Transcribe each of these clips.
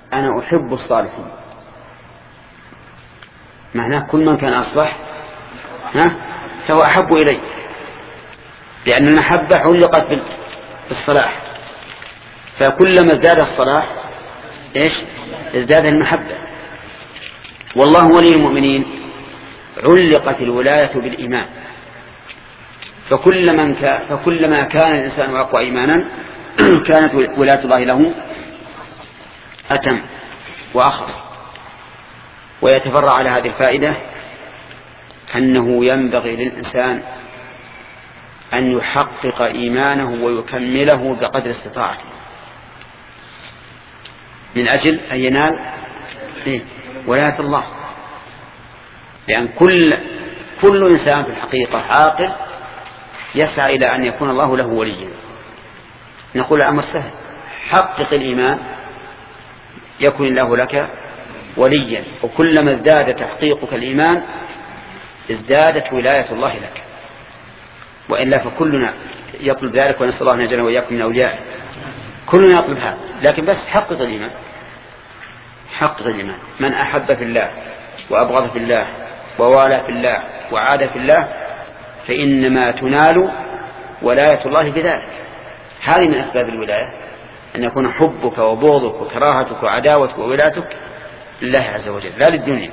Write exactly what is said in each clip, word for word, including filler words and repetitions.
أنا أحب الصالحين، معناه كل من كان أصلح ها فهو أحب إلي، لأن المحبة علقت بالصلاح، فكلما ازداد الصلاح إيش ازداد المحبة. والله ولي المؤمنين علقت الولاية بالإيمان، فكل من كان فكلما كان الإنسان أقوى إيمانا كانت ولاية الله له أتم وأخص. ويتفرع على هذه الفائدة أنه ينبغي للإنسان أن يحقق إيمانه ويكمله بقدر استطاعته من أجل أن ينال ولاية الله، لأن كل كل إنسان في الحقيقة عاقل يسعى إلى أن يكون الله له وليا. نقول الأمر سهل، حقق الإيمان يكون الله لك وليا، وكلما ازداد تحقيقك الإيمان ازدادت ولاية الله لك، وإلا فكلنا يطلب ذلك، ونسأل الله أن يجعلنا وإياكم من أوليائه. كلنا يطلب هذا، لكن بس حقق الإيمان، حقق الإيمان. من أحب في الله وأبغض في الله ووالى في الله وعاد في الله فإنما تنال ولاية الله بذلك. هذه من أسباب الولاية، أن يكون حبك وبغضك وكراهتك وعداوتك وولايتك لله عز وجل لا للدنيا.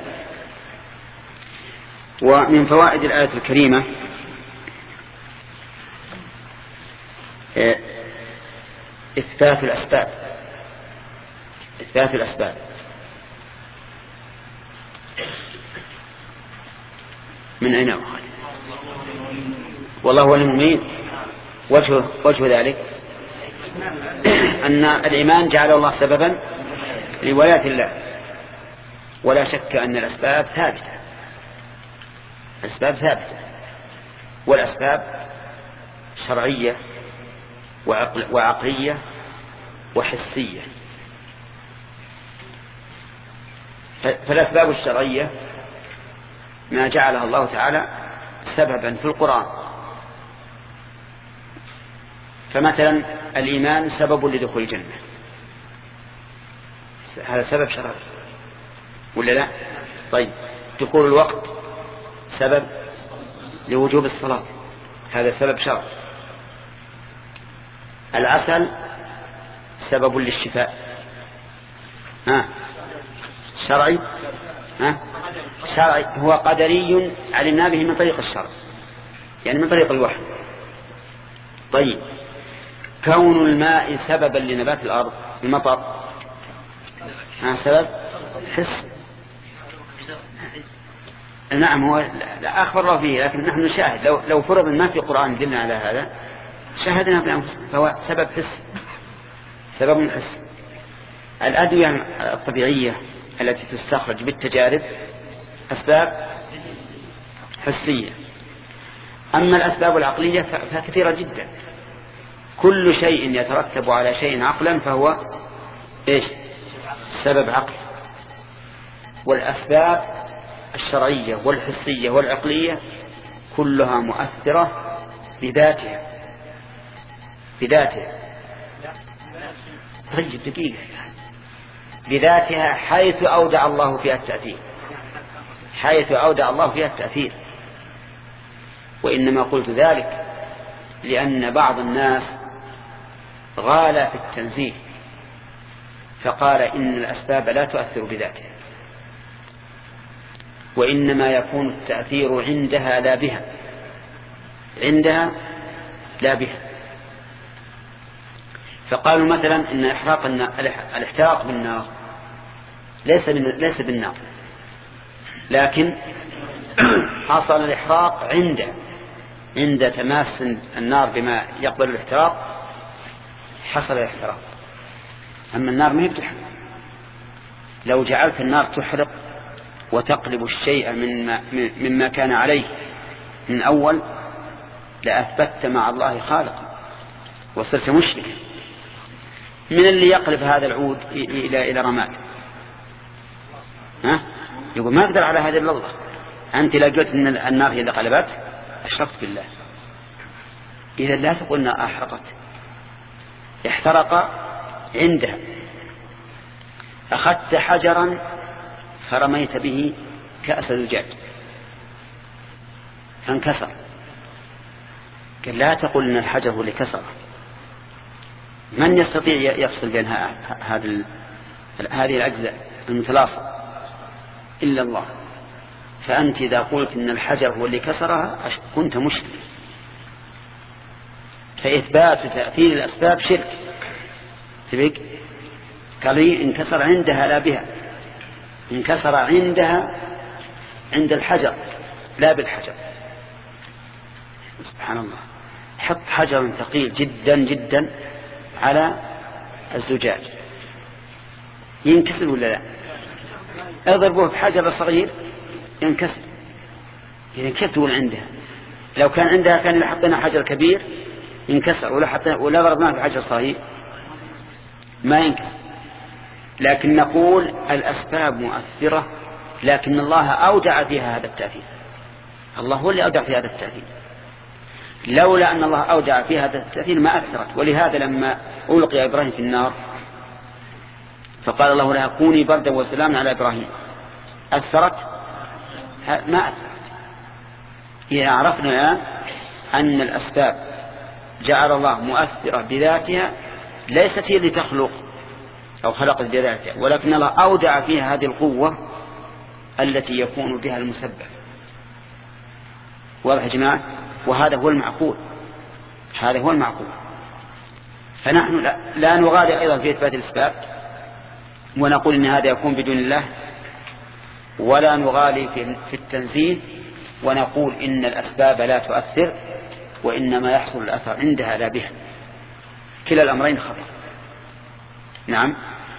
ومن فوائد الآية الكريمة إثبات الأسباب، إثبات الأسباب. من أين أخذ؟ والله هو المؤمن. وجه, وجه ذلك أن الإيمان جعل الله سببا لولاية الله، ولا شك أن الأسباب ثابتة، الأسباب ثابتة، والأسباب شرعية وعقل وعقلية وحسية. فالأسباب الشرعية ما جعلها الله تعالى سببا في القرآن، فمثلا الإيمان سبب لدخول الجنة، هذا سبب شرعي ولا لا؟ طيب، دخول الوقت سبب لوجوب الصلاة، هذا سبب شرعي. العسل سبب للشفاء، ها شرعي، ها شرعي، هو قدري علمنا به من طريق الشرع، يعني من طريق الوحي. طيب، كون الماء سببا لنبات الأرض، المطر، ها سبب حس. نعم، هو لا أخبر الله فيه، لكن نحن نشاهد. لو, لو فرض ما في قرآن دلنا على هذا شاهدنا بأنفسنا، فهو سبب حس، سبب حس. الأدوية الطبيعية التي تستخرج بالتجارب أسباب حسية. أما الأسباب العقلية فكثيرة جدا، كل شيء يترتب على شيء عقلا فهو إيش؟ سبب عقل. والأسباب الشرعية والحسية والعقلية كلها مؤثرة بذاتها، بذاتها. طيب دقيقة، بذاتها حيث أودع الله فيها التأثير، حيث أودع الله فيها التأثير. وإنما قلت ذلك لأن بعض الناس غالى في التنزيه، فقال إن الأسباب لا تؤثر بذاتها، وإنما يكون التأثير عندها لا بها، عندها لا بها. فقالوا مثلا إن إحراق الاحتراق بالنار ليس ليس بالنار، لكن حصل الإحراق عند عند تماس النار بما يقبل الاحتراق، حصل الاحتراق. أما النار ما هي بتحرق. لو جعلت النار تحرق وتقلب الشيء مما, مما كان عليه من أول لأثبت مع الله خالقا وصرت مشركا. من اللي يقلب هذا العود إلى إلى رماد؟ ها؟ يقول ما أقدر على هذا إلا الله. أنت لو قلت إن النار هي اللي قلبت أشركت بالله. إذا لا تقولنا أحرقت، احترق عندها. أخذت حجرا فرميت به كأس زجاج فانكسر، قال لا تقل إن الحجر هو اللي كسره. من يستطيع يفصل بين هذه هذه الأجزاء المتلاصقة إلا الله. فأنت إذا قلت إن الحجر هو اللي كسرها كنت مشرك. فإثبات تأثير الأسباب شرك. تبقى قال لي انكسر عندها لا بها، انكسر عندها عند الحجر لا بالحجر. سبحان الله، حط حجر ثقيل جدا جدا على الزجاج ينكسر ولا لا؟ اضربوه بحجر صغير ينكسر. يعني كيف تقول عندها؟ لو كان عندها كان اللي حطينا حجر كبير ينكسر، ولا حطينا ولا ضربناه بحجر صغير ما ينكسر. لكن نقول الأسباب مؤثرة، لكن الله أودع فيها هذا التأثير. الله هو اللي أودع فيها هذا التأثير. لولا أن الله أودع فيها هذا التأثير ما أثرت. ولهذا لما ألقي إبراهيم في النار فقال الله لها كوني بردا وسلاما على إبراهيم، أثرت؟ ما أثرت. إذا عرفنا الآن أن الأسباب جعل الله مؤثرة بذاتها، ليست هي اللي تخلق أو خلقت بذاتها، ولكن الله أودع فيها هذه القوة التي يكون بها المسبب. واضح يا جماعة؟ وهذا هو المعقول، هذا هو المعقول. فنحن لا, لا نغالي أيضا في إثبات الأسباب ونقول إن هذا يكون بدون الله، ولا نغالي في التنزيه ونقول إن الأسباب لا تؤثر وإنما يحصل الأثر عندها لا بها. كلا الأمرين خطأ. نعم.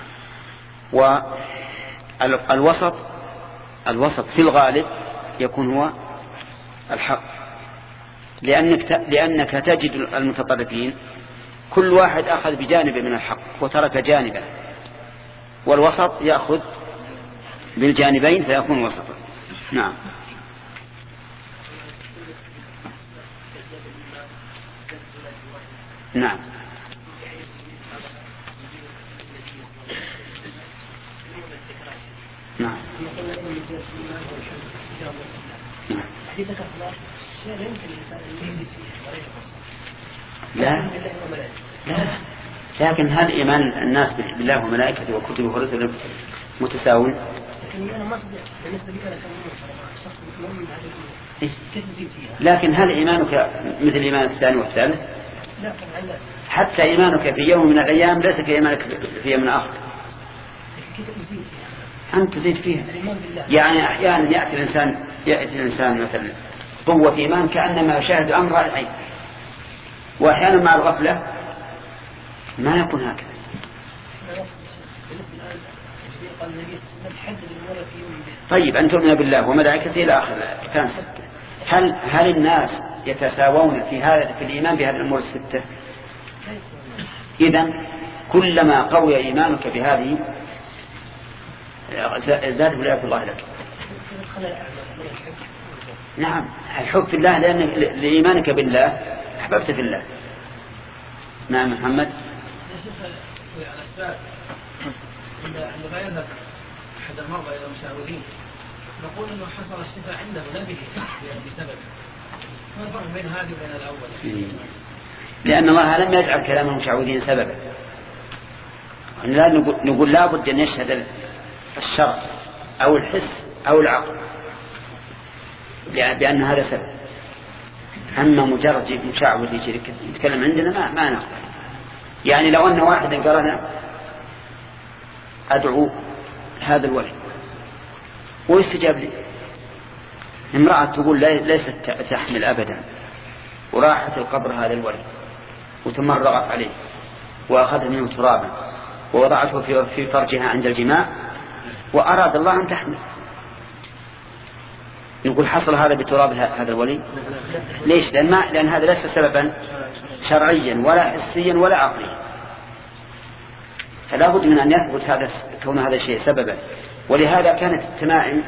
والوسط الوسط في الغالب يكون هو الحق، لأنك, لأنك تجد المتطرفين كل واحد أخذ بجانب من الحق وترك جانبا، والوسط يأخذ بالجانبين فيكون وسطا. نعم. نعم. نعم. لا لا لكن هل إيمان الناس بالله وملائكته وكتبه ورسله متساوي؟ لكن هل إيمانك مثل إيمان الثاني والثالث؟ حتى إيمانك في يوم من الأيام ليس كإيمانك في يوم آخر. أنت تزيد فيها. يعني أحيانا يأتي الإنسان يأتي الإنسان مثلا قوة إيمان كأنما يشاهد أمر العين، وأحيانا مع الغفلة ما يكون هكذا. طيب أن تؤمن بالله وملائكته إلى آخر كان ستة. هل هل الناس يتساوون في هذا في الإيمان بهذه الأمور الستة؟ إذن كلما قوي إيمانك بهذه زاد ولاية الله لك. نعم، الحب في الله لأن لإيمانك بالله أحببت في الله. نعم محمد. عندما يذهب أحد المرضى إلى المشاورين نقول أنه حصل الشفاء عنده لا به بسبب. ما الفرق بين هذه وبين الأول؟ لأن الله لم يجعل كلام المشعوذين سببا. لا نقول لا بد أن يشهد الشرع أو الحس أو العقل بأن هذا سبب. أما مجرد مشعوذ يجي يتكلم عندنا ما ما نقبل. يعني لو أن واحد قالنا أدعو هذا الولي ويستجاب لي، امرأة تقول ليست تحمل أبدا وراحت القبر هذا الولي وتمرغت عليه وأخذت منه ترابا ووضعته في فرجها عند الجماع وأراد الله أن تحمل، نقول حصل هذا بتراب هذا الولي؟ ليش؟ لأن, ما لأن هذا ليس سببا شرعيا ولا حسيا ولا عقليا، فلا بد من أن يثبت هذا كون هذا الشيء سببا. ولهذا كانت التمائم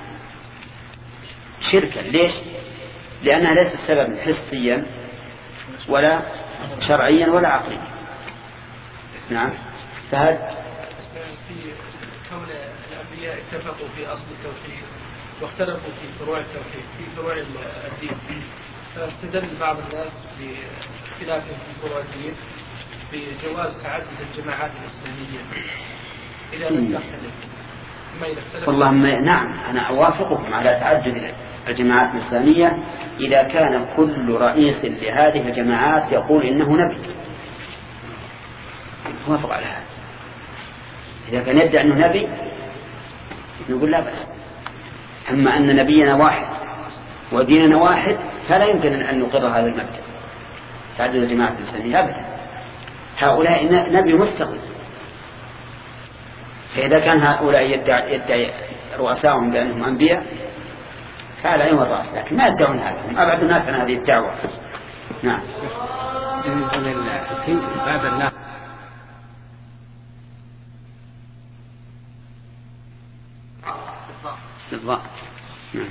شركا. ليش؟ لأنها ليست سببا حسيا ولا شرعيا ولا عقليا. نعم. فهذا حول الأنبياء اتفقوا في أصل التوحيد واختلفوا في فروع التوحيد في فروع الدين، فاستدل بعض الناس باختلافهم في فروع الدين بجواز تعدد الجماعات الإسلامية إذا لم تختلف. والله نعم أنا أوافقكم على تعدد الجماعات الإسلامية إذا كان كل رئيس لهذه الجماعات يقول إنه نبي، أوافق على هذا. إذا كان يدعي أنه نبي نقول لا بأس، أما أن نبينا واحد وديننا واحد فلا يمكن أن نقر هذا المبدأ تعدد الجماعات الإسلامية أبدا. هؤلاء نبي مستقل، فإذا كان هؤلاء يدعي, يدعي رؤساهم بأنهم أنبياء فعلى عين الرأس، لكن ما يدعون هذا، هم أبعد الناس عن هذه الدعوة. نعم. باب الله بالضبط. نعم.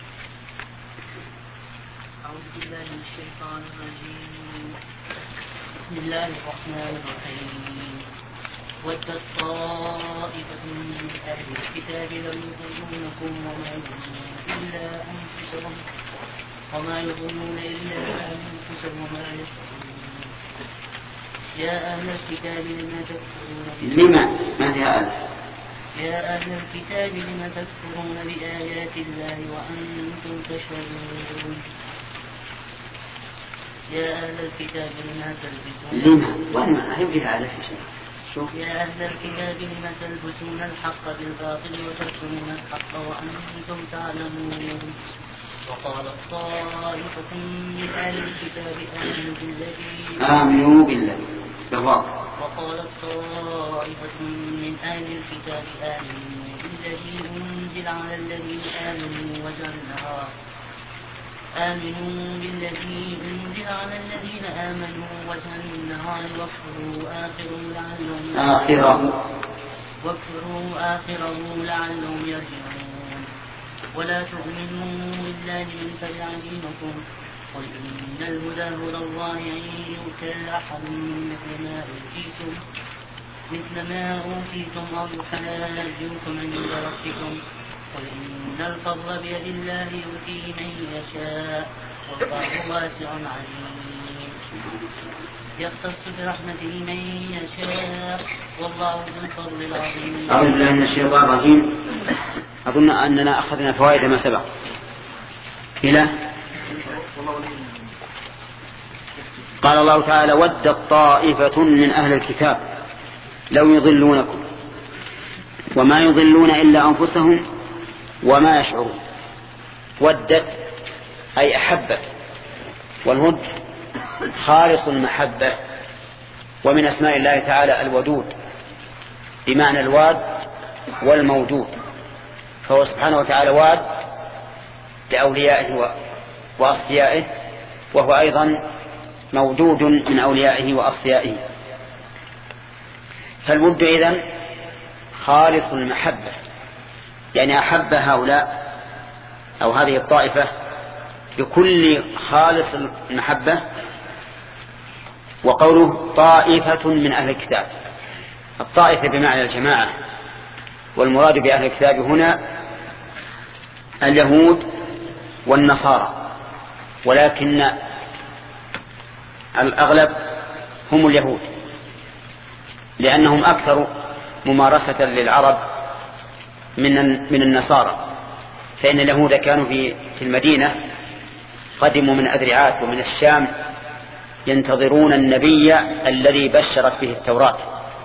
أعوذ بالله من الشيطان الرجيم. بسم الله الرحمن الرحيم. ودت طائفة من أهل الكتاب لو يضلونكم وما يظنون إلا أنفسهم وما يظنون إلا أنفسهم وما يشعرون. يا أهل الكتاب لما تكفرون لما ما هي يا أهل الكتاب لما تكفرون بآيات الله وأنتم تشهدون. يا أهل الكتاب لما تلبسون لما وما يمكن هذا في شيء. يا أهل الكتاب لما تلبسون الحق بالباطل وتكتمون الحق وأنتم تعلمون. وقالت طائفة من أهل الكتاب آمنوا بالذي آمنوا بالذي وقالت طائفة من أهل الكتاب آمنوا بالذي أنزل على الذين آمنوا وجه النهار آمنوا بالذي أنزل على الذين آمنوا وجه النهار واكفروا آخره لعلهم آخره واكفروا آخره لعلهم يرجعون. ولا تؤمنوا إلا لمن تبع دينكم قل إن الهدى هدى الله أن يؤتى أحد مثل ما أوتيتم مثل ما أوتيتم أو يحاجوكم عند ربكم قل إن الفضل بيد الله يؤتيه من يشاء والله واسع عليم. يختص برحمته من يشاء والله ذو الفضل العظيم. أعوذ بالله من الشيطان الرجيم. أظن أننا أخذنا فوائد ما سبق إلى قال الله تعالى ودت طائفة من أهل الكتاب لو يضلونكم وما يضلون إلا أنفسهم وما يشعرون. ودت أي أحبت، والود خالص المحبة، ومن أسماء الله تعالى الودود بمعنى الواد والمودود، فهو سبحانه وتعالى واد لأوليائه وأصفيائه، وهو أيضا مودود من أوليائه وأصفيائه. فالود إذن خالص المحبة، يعني أحب هؤلاء أو هذه الطائفة بكل خالص المحبة. وقوله طائفة من أهل الكتاب، الطائفة بمعنى الجماعة، والمراد بأهل الكتاب هنا اليهود والنصارى، ولكن الأغلب هم اليهود لأنهم أكثر ممارسة للعرب من من النصارى، فإن اليهود كانوا في في المدينة، قدموا من أذرعات ومن الشام ينتظرون النبي الذي بشرت به التوراة،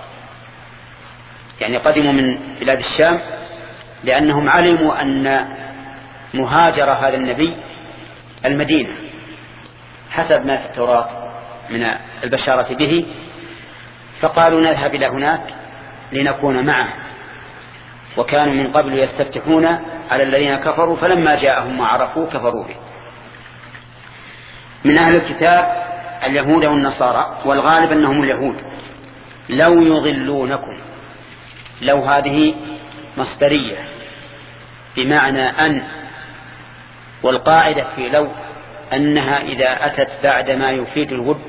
يعني قدموا من بلاد الشام لأنهم علموا أن مهاجر هذا النبي المدينة حسب ما في التوراة من البشارة به، فقالوا نذهب إلى هناك لنكون معه. وكانوا من قبل يستفتحون على الذين كفروا، فلما جاءهم ما عرفوا كفروا به. من أهل الكتاب اليهود والنصارى، والغالب أنهم اليهود. لو يضلونكم، لو هذه مصدرية بمعنى أن، والقاعدة في لو أنها إذا أتت بعد ما يفيد الود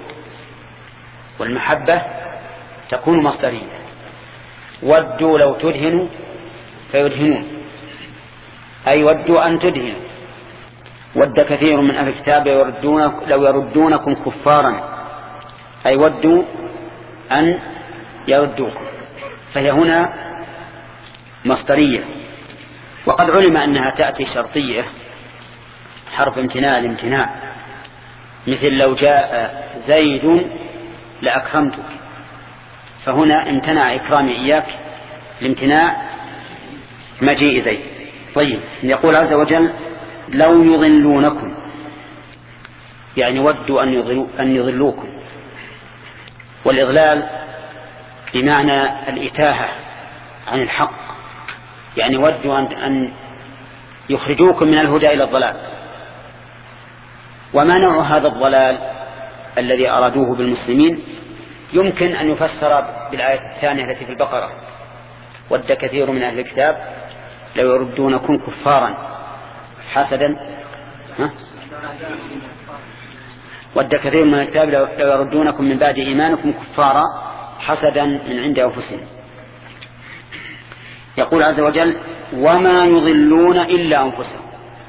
والمحبة تكون مصدرية. ودوا لو تدهنوا فيدهنون أي ودوا أن تدهنوا. ود كثير من أهل الكتاب يردون لو يردونكم كفارا أي ودوا أن يردوكم، فهي هنا مصدرية. وقد علم أنها تأتي شرطية حرف امتناع الامتناع، مثل لو جاء زيد لأكرمتك، فهنا امتنع إكرامي إياك لامتناع مجيء زيد. طيب، يقول عز وجل لو يضلونكم يعني ودوا أن, يضلوا أن يضلوكم، والإضلال بمعنى الإتاهة عن الحق، يعني ودوا أن يخرجوكم من الهدى إلى الضلال. وما نوع هذا الضلال الذي أرادوه بالمسلمين يمكن أن يفسر بالآية الثانية التي في البقرة: ود كثير من أهل الكتاب لو يردونكم كفارا حسدا ها؟ ود كثير من الكتاب لو يردونكم من بعد إيمانكم كفارا حسدا من عند أنفسهم. يقول عز وجل وما يضلون إلا أنفسهم،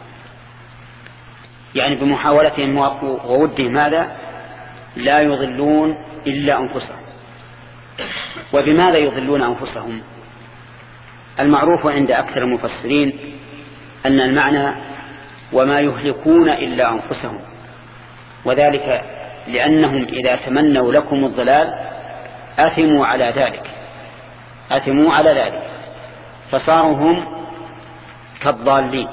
يعني بمحاولتهم وودهم هذا لا يضلون إلا أنفسهم. وبماذا يضلون أنفسهم؟ المعروف عند أكثر المفسرين أن المعنى وما يهلكون إلا أنفسهم، وذلك لأنهم إذا تمنوا لكم الضلال أثموا على ذلك أثموا على ذلك فصاروا هم كالضالين.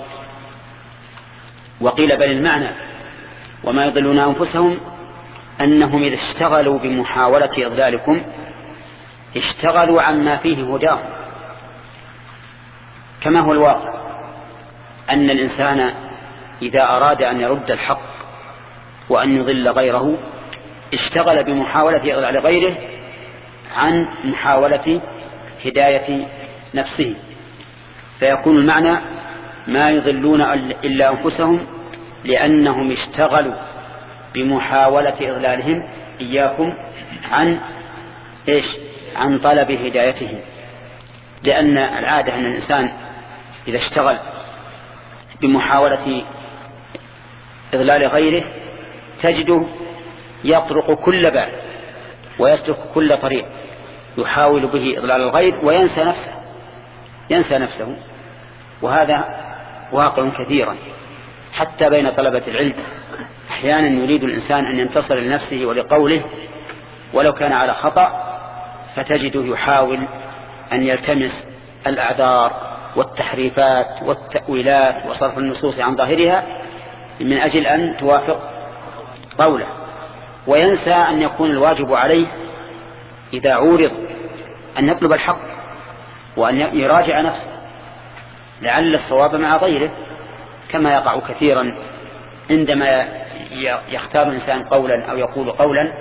وقيل بل المعنى وما يضلون أنفسهم أنهم إذا اشتغلوا بمحاولة إضلالكم اشتغلوا عما فيه هداهم، كما هو الواقع أن الإنسان إذا أراد أن يرد الحق وأن يضل غيره اشتغل بمحاولة إضلال غيره عن محاولة هداية نفسه، فيكون المعنى ما يضلون إلا أنفسهم لأنهم اشتغلوا بمحاولة إضلالهم إياكم عن إيش؟ عن طلب هدايتهم. لأن العادة أن الإنسان إذا اشتغل بمحاولة إضلال غيره تجده يطرق كل باب ويسلك كل طريق يحاول به إضلال الغير وينسى نفسه ينسى نفسه وهذا واقع كثيرا حتى بين طلبة العلم. أحيانا يريد الإنسان أن ينتصر لنفسه ولقوله ولو كان على خطأ، فتجده يحاول أن يلتمس الأعذار والتحريفات والتأويلات وصرف النصوص عن ظاهرها من أجل أن توافق قوله، وينسى أن يكون الواجب عليه إذا عورض أن يطلب الحق وأن يراجع نفسه لعل الصواب مع غيره، كما يقع كثيرا عندما يختار الإنسان قولا أو يقول قولا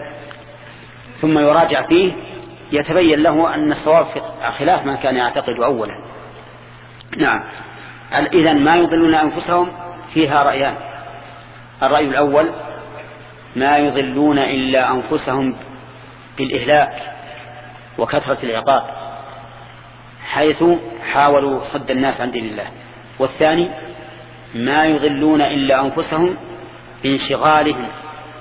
ثم يراجع فيه يتبين له أن الصواب خلاف ما كان يعتقد أولا. نعم، إذن ما يضلون أنفسهم فيها رأيان: الرأي الأول ما يضلون إلا أنفسهم بالإهلاك وكثرة العقاب حيث حاولوا صد الناس عن دين الله، والثاني ما يضلون إلا أنفسهم بانشغالهم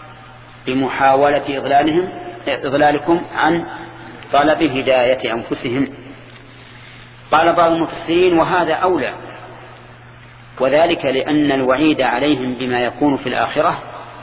بمحاولة إضلالهم إضلالكم عن طلب هداية أنفسهم. قال بعض المفسرين وهذا أولى، وذلك لأن الوعيد عليهم بما يكون في الآخرة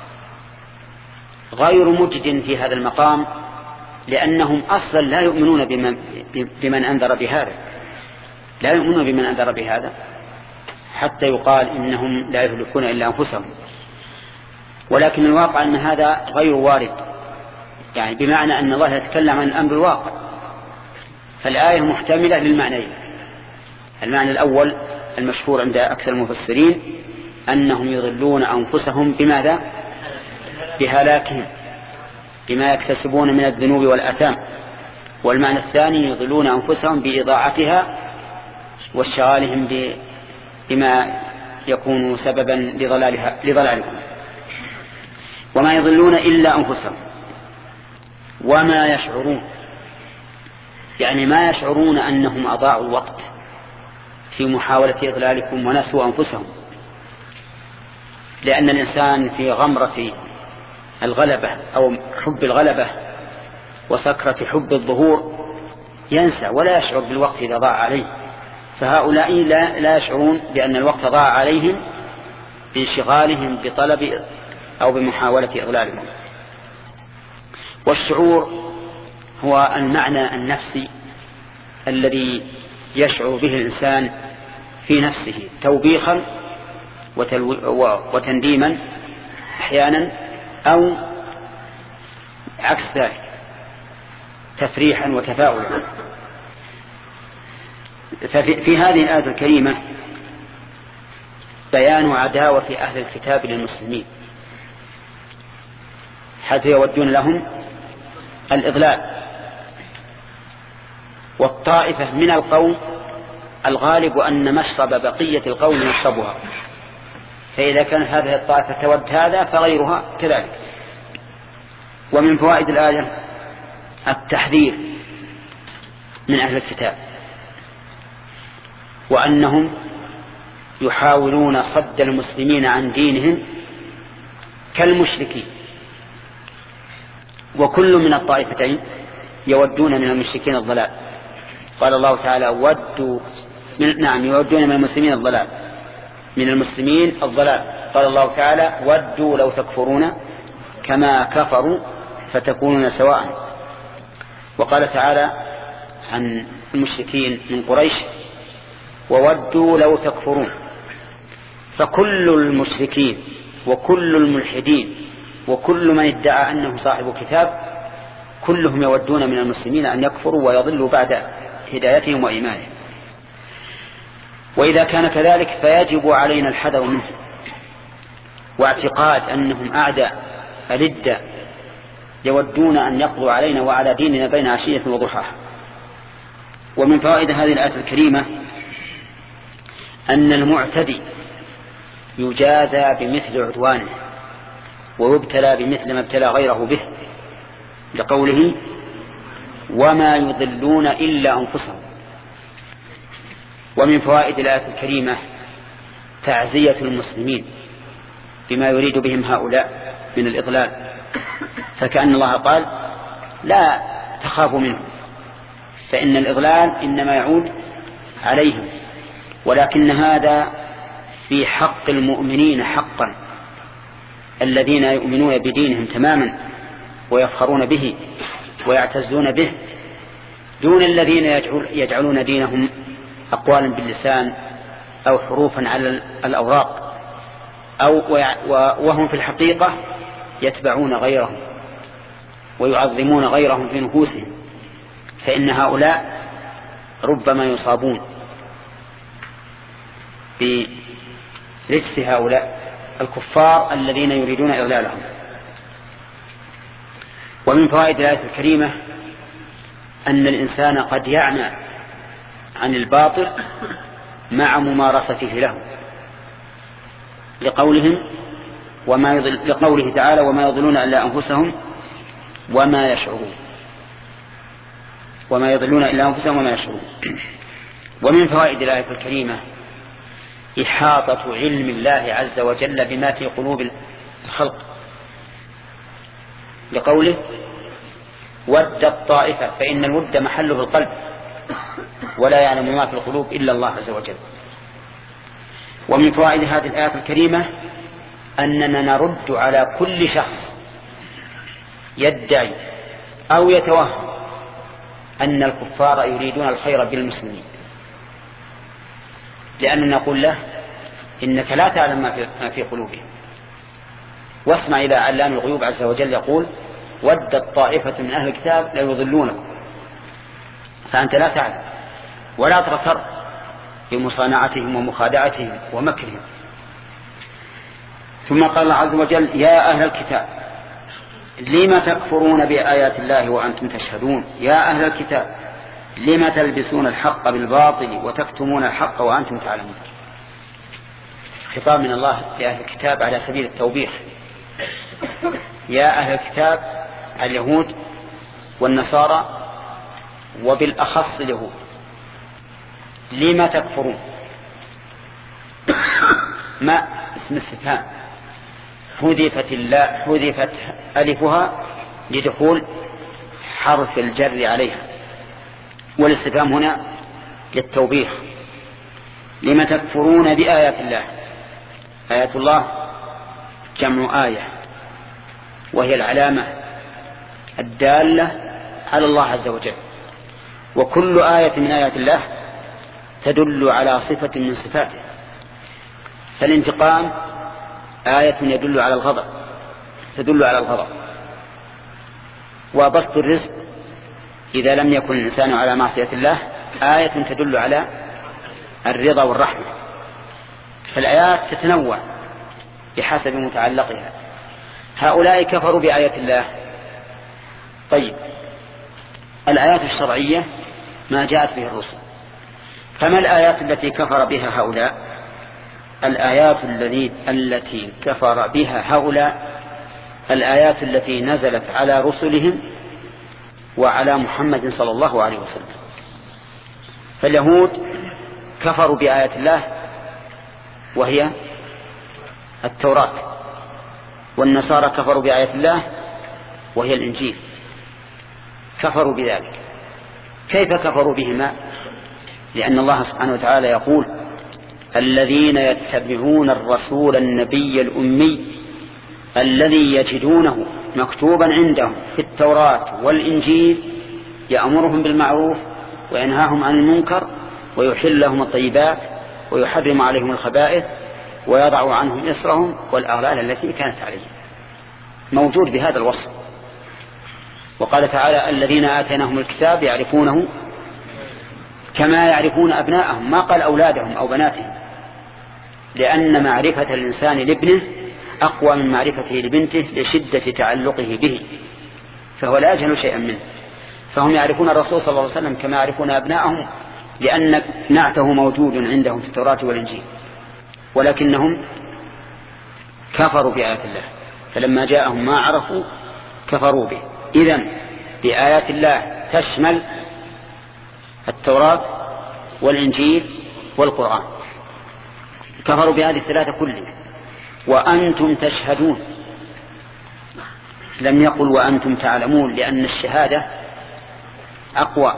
غير مجد في هذا المقام، لأنهم أصلا لا يؤمنون بمن, بمن أنذر بهذا لا يؤمنون بمن أنذر بهذا حتى يقال إنهم لا يهلكون إلا أنفسهم. ولكن الواقع أن هذا غير وارد، يعني بمعنى أن الله يتكلم عن الأمر الواقع، فالآية محتملة للمعنيين. المعنى الأول المشهور عند أكثر المفسرين أنهم يضلون أنفسهم بماذا؟ بهلاكهم بما يكتسبون من الذنوب والآثام. والمعنى الثاني يضلون أنفسهم بإضاعتها واشتغالهم بما يكون سببا لضلالها لضلالهم. وما يضلون إلا أنفسهم وما يشعرون، يعني ما يشعرون أنهم أضاعوا الوقت في محاولة إضلالكم ونسوا أنفسهم، لأن الإنسان في غمرة الغلبة أو حب الغلبة وسكرة حب الظهور ينسى ولا يشعر بالوقت إذا ضاع عليه، فهؤلاء لا, لا يشعرون بأن الوقت ضاع عليهم بانشغالهم بطلب أو بمحاولة إضلالهم. والشعور هو المعنى النفسي الذي يشعر به الإنسان في نفسه توبيخا وتنديما أحيانا، أو عكس ذلك تفريحا وتفاؤلا. ففي هذه الآية الكريمة بيان عداوة أهل الكتاب للمسلمين حيث يودون لهم الإضلال، والطائفة من القوم الغالب أن مشرب بقية القوم يشربها، فإذا كانت هذه الطائفة تود هذا فغيرها كذلك. ومن فوائد الآية التحذير من أهل الكتاب، وأنهم يحاولون صد المسلمين عن دينهم كالمشركين، وكل من الطائفتين يودون من المشركين الضلال. قال الله تعالى ودوا من نعم يودون من المسلمين الضلال من المسلمين الضلال قال الله تعالى ودوا لو تكفرون كما كفروا فتكونون سواء. وقال تعالى عن المشركين من قريش وودوا لو تكفرون. فكل المشركين وكل الملحدين وكل من ادعى أنه صاحب كتاب كلهم يودون من المسلمين أن يكفروا ويضلوا بعد هدايتهم وإيمانهم. وإذا كان كذلك فيجب علينا الحذر منه واعتقاد أنهم أعداء ألدة يودون أن يقضوا علينا وعلى ديننا بين عشية وضحاها. ومن فوائد هذه الآية الكريمة أن المعتدي يجازى بمثل عدوانه ويبتلى بمثل ما ابتلى غيره به، لقوله وما يضلون إلا أنفسهم. ومن فوائد الآية الكريمة تعزية المسلمين بما يريد بهم هؤلاء من الإضلال، فكأن الله قال لا تخافوا منهم فإن الإضلال إنما يعود عليهم، ولكن هذا في حق المؤمنين حقا الذين يؤمنون بدينهم تماما ويفخرون به ويعتزون به، دون الذين يجعلون دينهم أقوالا باللسان أو حروفا على الأوراق أو وهم في الحقيقة يتبعون غيرهم ويعظمون غيرهم في نفوسهم، فإن هؤلاء ربما يصابون برجس هؤلاء الكفار الذين يريدون إضلالهم. ومن فوائد الآية الكريمة أن الإنسان قد يعمى عن الباطل مع ممارسته له، لقولهم وما يضل لقوله تعالى وما يضلون إلا أنفسهم وما يشعرون وما يضلون إلا أنفسهم وما يشعرون. ومن فوائد الآية الكريمة إحاطة علم الله عز وجل بما في قلوب الخلق، لقوله ود الطائفة، فإن الود محله القلب ولا يعلم ما في القلوب إلا الله عز وجل. ومن فوائد هذه الآية الكريمة أننا نرد على كل شخص يدعي أو يتوهم أن الكفار يريدون الخير بالمسلمين، لأننا نقول له إنك لا تعلم ما في قلوبهم، واسمع إلى علام الغيوب عز وجل يقول ودت طائفة من أهل الكتاب لا يضلونكم، فأنت لا تعلم ولا تغتر بمصانعتهم ومخادعتهم ومكرهم. ثم قال الله عز وجل يا أهل الكتاب لما تكفرون بآيات الله وأنتم تشهدون، يا أهل الكتاب لما تلبسون الحق بالباطل وتكتمون الحق وأنتم تعلمون. خطاب من الله لأهل الكتاب على سبيل التوبيخ. يا أهل الكتاب اليهود والنصارى وبالأخص اليهود لما تكفرون، ما اسم استفهام حذفت اللا حذفت ألفها لدخول حرف الجر عليها، والاستفهام هنا للتوبيخ. لما تكفرون بآيات الله؟ آيات الله جمع آية، وهي العلامة الدالة على الله عز وجل، وكل آية من آيات الله تدل على صفة من صفاته. فالانتقام آية يدل على الغضب، تدل على الغضب. وبسط الرزق إذا لم يكن الإنسان على معصية الله آية تدل على الرضا والرحمة. فالآيات تتنوع بحسب متعلقها. هؤلاء كفروا بآيات الله. طيب، الآيات الشرعية ما جاءت به الرسل، فما الآيات التي كفر بها هؤلاء؟ الآيات الذي التي كفر بها هؤلاء الآيات التي نزلت على رسلهم وعلى محمد صلى الله عليه وسلم. فاليهود كفروا بآيات الله وهي التوراة، والنصارى كفروا بآيات الله وهي الإنجيل، كفروا بذلك. كيف كفروا بهما؟ لأن الله سبحانه وتعالى يقول: الذين يتبعون الرسول النبي الأمي الذي يجدونه مكتوبا عندهم في التوراة والإنجيل يأمرهم بالمعروف وينهاهم عن المنكر ويحل لهم الطيبات ويحرم عليهم الخبائث ويضع عنهم إصرهم والأغلال التي كانت عليهم. موجود بهذا الوصف. وقال تعالى: الذين آتيناهم الكتاب يعرفونه كما يعرفون أبناءهم، ما قال أولادهم أو بناتهم، لأن معرفة الإنسان لابنه أقوى من معرفته لبنته لشدة تعلقه به، فهو لا يجهل شيئا منه. فهم يعرفون الرسول صلى الله عليه وسلم كما يعرفون أبناءهم، لأن نعته موجود عندهم في التوراة والإنجيل، ولكنهم كفروا بآيات الله، فلما جاءهم ما عرفوا كفروا به. إذن بآيات الله تشمل التوراة والإنجيل والقرآن، كفروا بهذه الثلاثة كلها. وأنتم تشهدون، لم يقل وأنتم تعلمون، لأن الشهادة أقوى،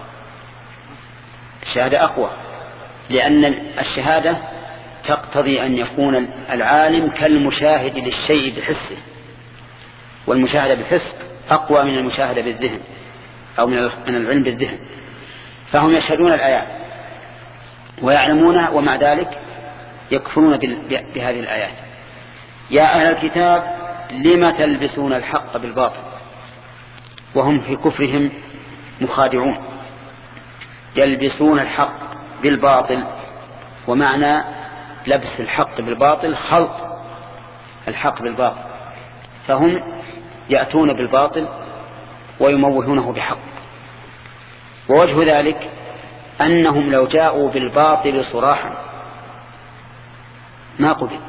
الشهادة أقوى، لأن الشهادة تقتضي أن يكون العالم كالمشاهد للشيء بحسه، والمشاهدة بالحس أقوى من المشاهدة بالذهن أو من العلم بالذهن. فهم يشهدون الآيات ويعلمونها، ومع ذلك يكفرون بهذه الآيات. يا أهل الكتاب لم تلبسون الحق بالباطل، وهم في كفرهم مخادعون. يلبسون الحق بالباطل، ومعنى لبس الحق بالباطل خلط الحق بالباطل، فهم يأتون بالباطل ويموهونه بحق. ووجه ذلك أنهم لو جاءوا بالباطل صراحا ما قبل،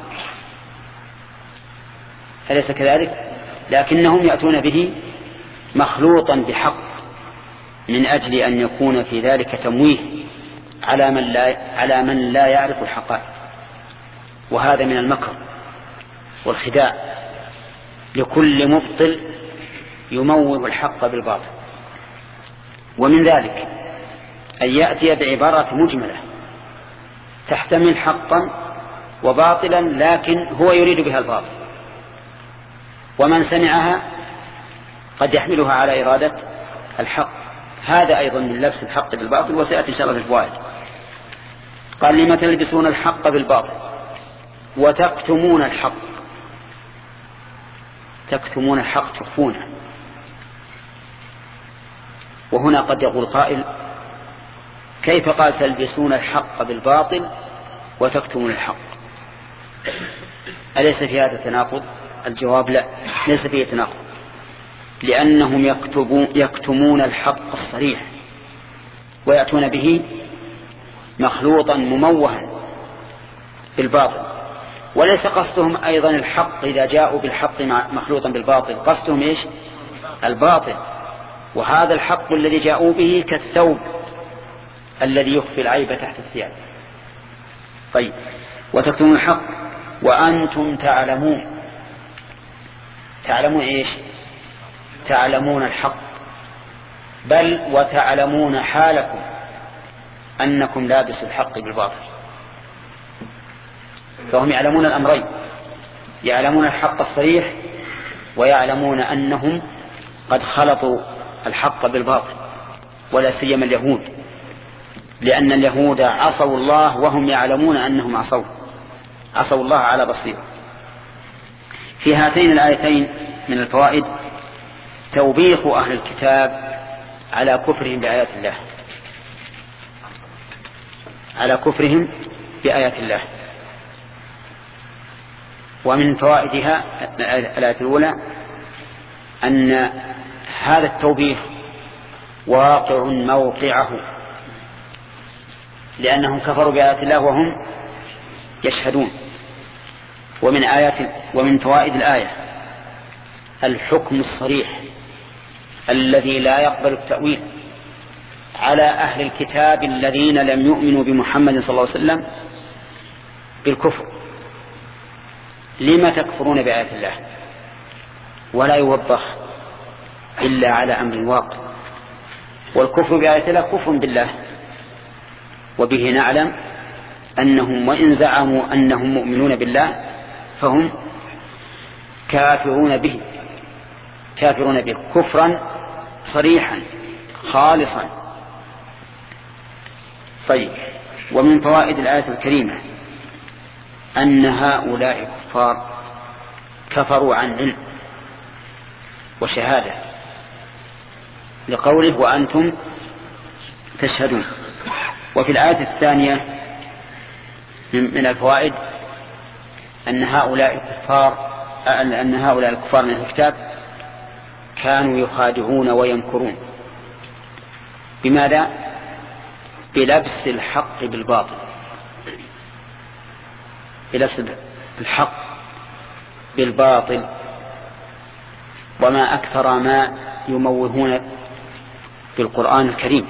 أليس كذلك؟ لكنهم يأتون به مخلوطا بحق، من أجل أن يكون في ذلك تمويه على من لا, على من لا يعرف الحقائق. وهذا من المكر والخداع لكل مبطل يموه الحق بالباطل. ومن ذلك أن يأتي بعبارة مجملة تحتمل حقا وباطلا، لكن هو يريد بها الباطل، ومن سمعها قد يحملها على إرادة الحق. هذا أيضا من لبس الحق بالباطل، وسيأتي إن شاء الله في الفوائد. قال: لما تلبسون الحق بالباطل وتكتمون الحق. تكتمون الحق، تخفونه. وهنا قد يقول قائل: كيف قال تلبسون الحق بالباطل وتكتمون الحق؟ أليس في هذا تناقض؟ الجواب: لا، ليس فيه تناقض، لأنهم يكتمون الحق الصريح ويأتون به مخلوطا مموها بالباطل. وليس قصدهم أيضا الحق إذا جاءوا بالحق مخلوطا بالباطل، قصدهم إيش؟ الباطل. وهذا الحق الذي جاءوا به كالثوب الذي يخفي العيب تحت الثياب. طيب، وتكتمون الحق وأنتم تعلمون. تعلمون إيش؟ تعلمون الحق، بل وتعلمون حالكم أنكم لابسوا الحق بالباطل. فهم يعلمون الأمرين، يعلمون الحق الصريح ويعلمون أنهم قد خلطوا الحق بالباطل، ولا سيما اليهود، لأن اليهود عصوا الله وهم يعلمون أنهم عصوا عصوا الله على بصيرة. في هاتين الآيتين من الفوائد توبيخ أهل الكتاب على كفرهم بآيات الله على كفرهم بآيات الله. ومن فوائدها الآية الأولى أن هذا التوبيخ واقع موقعه، لأنهم كفروا بآيات الله وهم يشهدون. ومن آيات ومن فوائد الآية الحكم الصريح الذي لا يقبل التأويل على أهل الكتاب الذين لم يؤمنوا بمحمد صلى الله عليه وسلم بالكفر. لما تكفرون بآيات الله؟ ولا يوضح إلا على أمر واقع. والكفر بآيات الله كفر بالله، وبه نعلم أنهم وإن زعموا أنهم مؤمنون بالله فهم كافرون به كافرون به كفرا صريحا خالصا. طيب، ومن فوائد الآية الكريمة أن هؤلاء الكفار كفروا عن علم وشهادة، لقوله وأنتم تشهدون. وفي الآية الثانية من الفوائد أن هؤلاء الكفار أن هؤلاء الكفار من الكتاب كانوا يخادعون ويمكرون. بماذا؟ بلبس الحق بالباطل، بلبس الحق بالباطل. وما أكثر ما يموهون في القرآن الكريم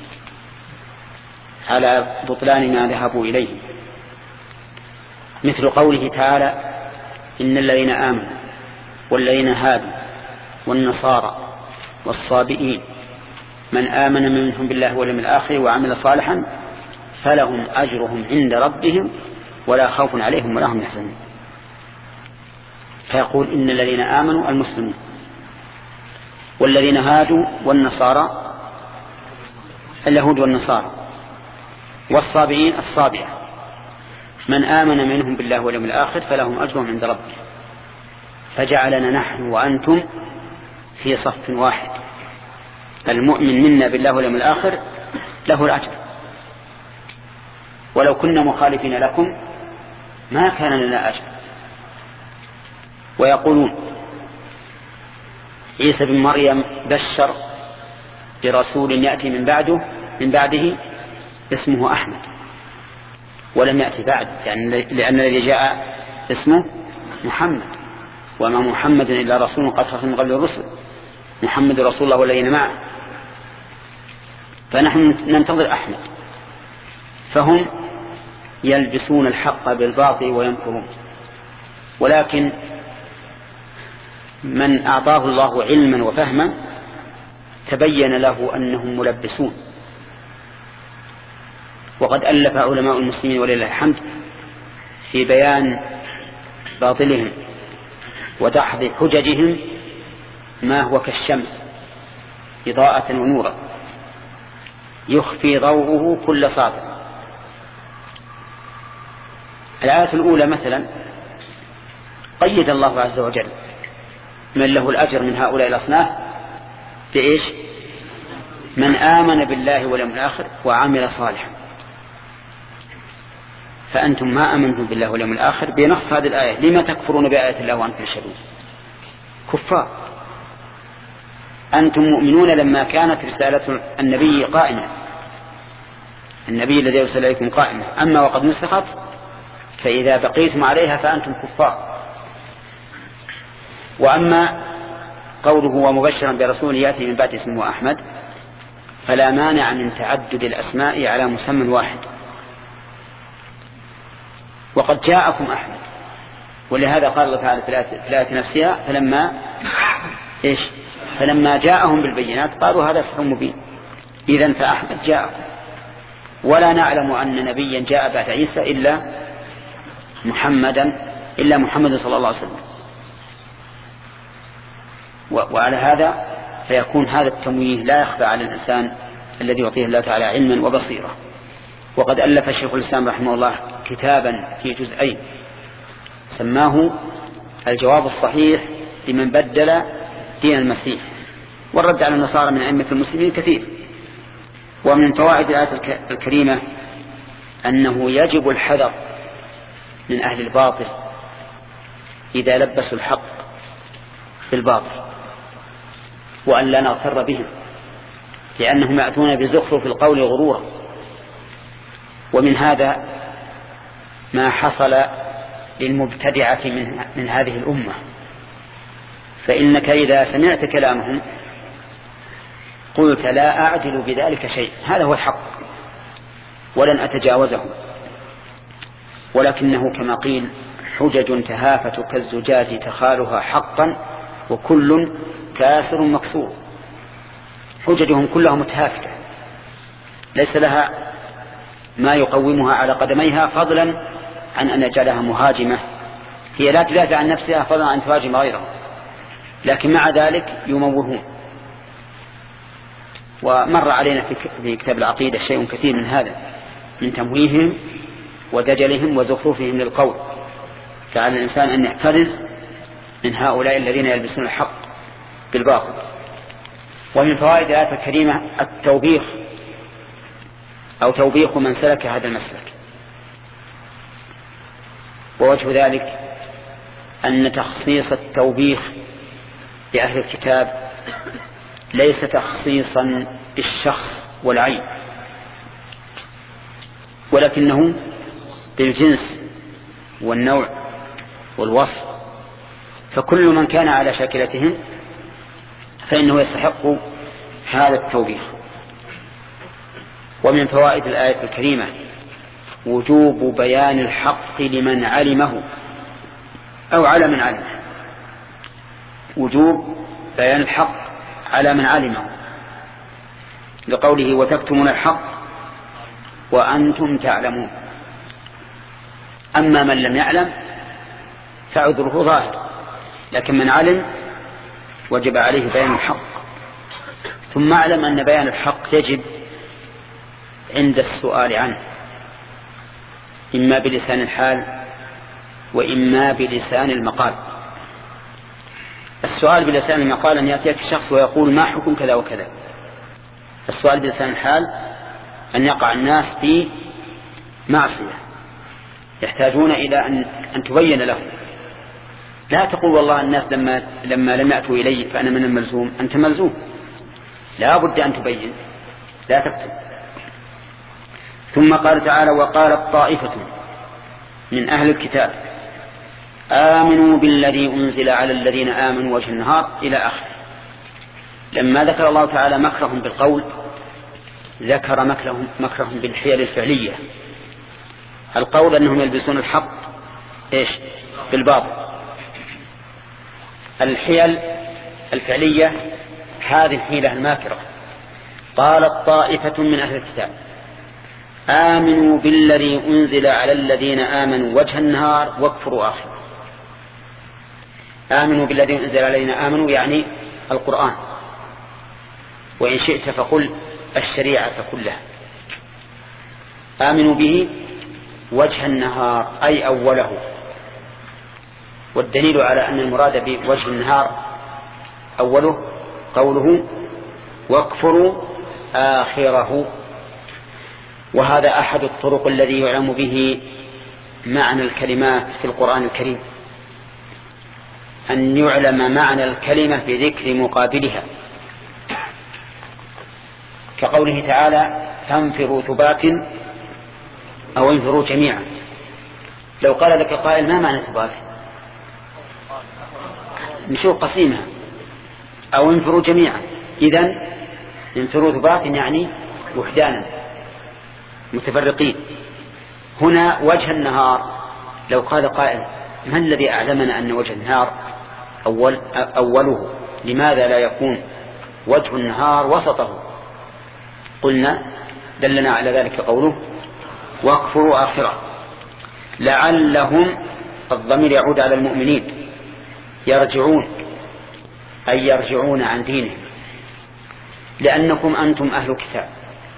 على بطلان ما ذهبوا إليه، مثل قوله تعالى إن الذين آمنوا والذين هادوا والنصارى والصابئين من آمن منهم بالله واليوم الآخر وعمل صالحا فلهم أجرهم عند ربهم ولا خوف عليهم ولا هم يحزنون. فيقول إن الذين آمنوا المسلمون، والذين هادوا والنصارى اليهود والنصارى، والصابئين الصابئة، من آمن منهم بالله واليوم الآخر فلهم أجرهم عند ربهم. فجعلنا نحن وأنتم في صف واحد، المؤمن منا بالله واليوم الآخر له الأجر، ولو كنا مخالفين لكم ما كان لنا أجر. ويقولون عيسى بن مريم بشر برسول يأتي من بعده من بعده اسمه أحمد، ولم يأتي بعد، لأن الذي جاء اسمه محمد، وما محمد إلا رسول قد خلت من قبل الرسل، محمد رسول الله والذين معه. فنحن ننتظر أحمد. فهم يلبسون الحق بالباطل وينكرون. ولكن من أعطاه الله علما وفهما تبين له أنهم ملبسون. وقد ألف علماء المسلمين ولله الحمد في بيان باطلهم ودحض حججهم ما هو كالشمس إضاءة ونورا يخفي ضوءه كل ساطع. الآية الأولى مثلا قيد الله عز وجل من له الأجر من هؤلاء الأصناف بإيش؟ من آمن بالله واليوم الآخر وعمل صالحا. فأنتم ما آمنتم بالله واليوم الآخر بنص هذه الآية، لما تكفرون بآيات الله وأنتم تشهدون؟ كفار. أنتم مؤمنون لما كانت رسالة النبي قائمة، النبي الذي يرسل إليكم قائمة، أما وقد نسخت فإذا بقيتم عليها فأنتم كفار. وأما قوله ومبشرا برسول يأتي من بعد اسمه أحمد فلا مانع من تعدد الأسماء على مسمى واحد. وقد جاءكم أحمد. ولهذا قال الله تعالى في الآية نفسها فلما إيش فلما جاءهم بالبينات قالوا هذا سحر مبين. إذن فأحمد جاءكم، ولا نعلم أن نبيا جاء بعد عيسى إلا محمدا إلا محمد صلى الله عليه وسلم. وعلى هذا فيكون هذا التمويه لا يخفى على الإنسان الذي يعطيه الله تعالى علما وبصيرة. وقد ألف شيخ الإسلام رحمه الله كتابا في جزئين سماه الجواب الصحيح لمن بدل دين المسيح، والرد على النصارى من أئمة المسلمين كثير. ومن فوائد الآية الكريمة أنه يجب الحذر من أهل الباطل إذا لبسوا الحق بالباطل، وأن لا نغتر بهم، لأنهم يأتون بزخرف القول غرورا. ومن هذا ما حصل للمبتدعة من, من هذه الأمة، فإنك إذا سمعت كلامهم قلت لا أعدل بذلك شيء، هذا هو الحق ولن أتجاوزه، ولكنه كما قيل حجج تهافت كالزجاج تخالها حقا وكل كاسر مكسور. حججهم كلها متهافتة ليس لها ما يقومها على قدميها، فضلا عن أن يجعلها مهاجمة. هي لا تدافع عن نفسها فضلا عن تهاجم غيرها، لكن مع ذلك يموهون. ومر علينا في كتاب العقيدة شيء كثير من هذا، من تمويههم ودجلهم وزخرفهم للقول. فعلى الإنسان أن يحترز من هؤلاء الذين يلبسون الحق بالباطل. ومن فوائد الآية الكريمة التوبيخ أو توبيخ من سلك هذا المسلك. ووجه ذلك أن تخصيص التوبيخ لأهل الكتاب ليس تخصيصا بالشخص والعين، ولكنه بالجنس والنوع والوصف. فكل من كان على شاكلتهم فإنه يستحق هذا التوبيخ. ومن فوائد الآية الكريمة وجوب بيان الحق لمن علمه أو على من علمه. وجوب بيان الحق على من علمه، لقوله وتكتمون الحق وأنتم تعلمون. أما من لم يعلم فعذره ظاهر، لكن من علم وجب عليه بيان الحق. ثم اعلم أن بيان الحق يجب عند السؤال عنه، إما بلسان الحال وإما بلسان المقال. السؤال بلسان المقال أن يأتيك الشخص ويقول ما حكم كذا وكذا. السؤال بلسان الحال أن يقع الناس في معصية يحتاجون إلى أن, أن تبين لهم. لا تقول والله الناس لما, لما لم يأتوا إلي فأنا من الملزوم. أنت ملزوم، لا بد أن تبين، لا تكتب. ثم قال تعالى وقالت طائفة من أهل الكتاب آمنوا بالذي أنزل على الذين آمنوا وجه النهار إلى آخر. لما ذكر الله تعالى مكرهم بالقول ذكر مكرهم, مكرهم بالحيل الفعلية. القول أنهم يلبسون الحق إيش بالباطل. الحيل الفعلية هذه الحيلة الماكرة. قالت طائفة من أهل الكتاب آمنوا بالذي أنزل على الذين آمنوا وجه النهار واكفروا آخر. آمنوا بالذي أنزل على الذين آمنوا يعني القرآن، وإن شئت فقل الشريعة كلها. آمنوا به وجه النهار أي أوله. والدليل على أن المراد بوجه النهار أوله قوله واكفروا آخره. وهذا أحد الطرق الذي يعلم به معنى الكلمات في القرآن الكريم، أن يعلم معنى الكلمة بذكر مقابلها، كقوله تعالى فانفروا ثبات أو انفروا جميعا. لو قال لك قائل ما معنى ثبات؟ نشوف قسيمها أو انفروا جميعا. إذن انفروا ثبات يعني وحدانا متفرقين. هنا وجه النهار لو قال قائل ما الذي أعلمنا أن وجه النهار أول أوله، لماذا لا يكون وجه النهار وسطه؟ قلنا دلنا على ذلك قوله واكفروا آخره. لعلهم، الضمير يعود على المؤمنين، يرجعون أي يرجعون عن دينهم، لأنكم أنتم أهل كتاب،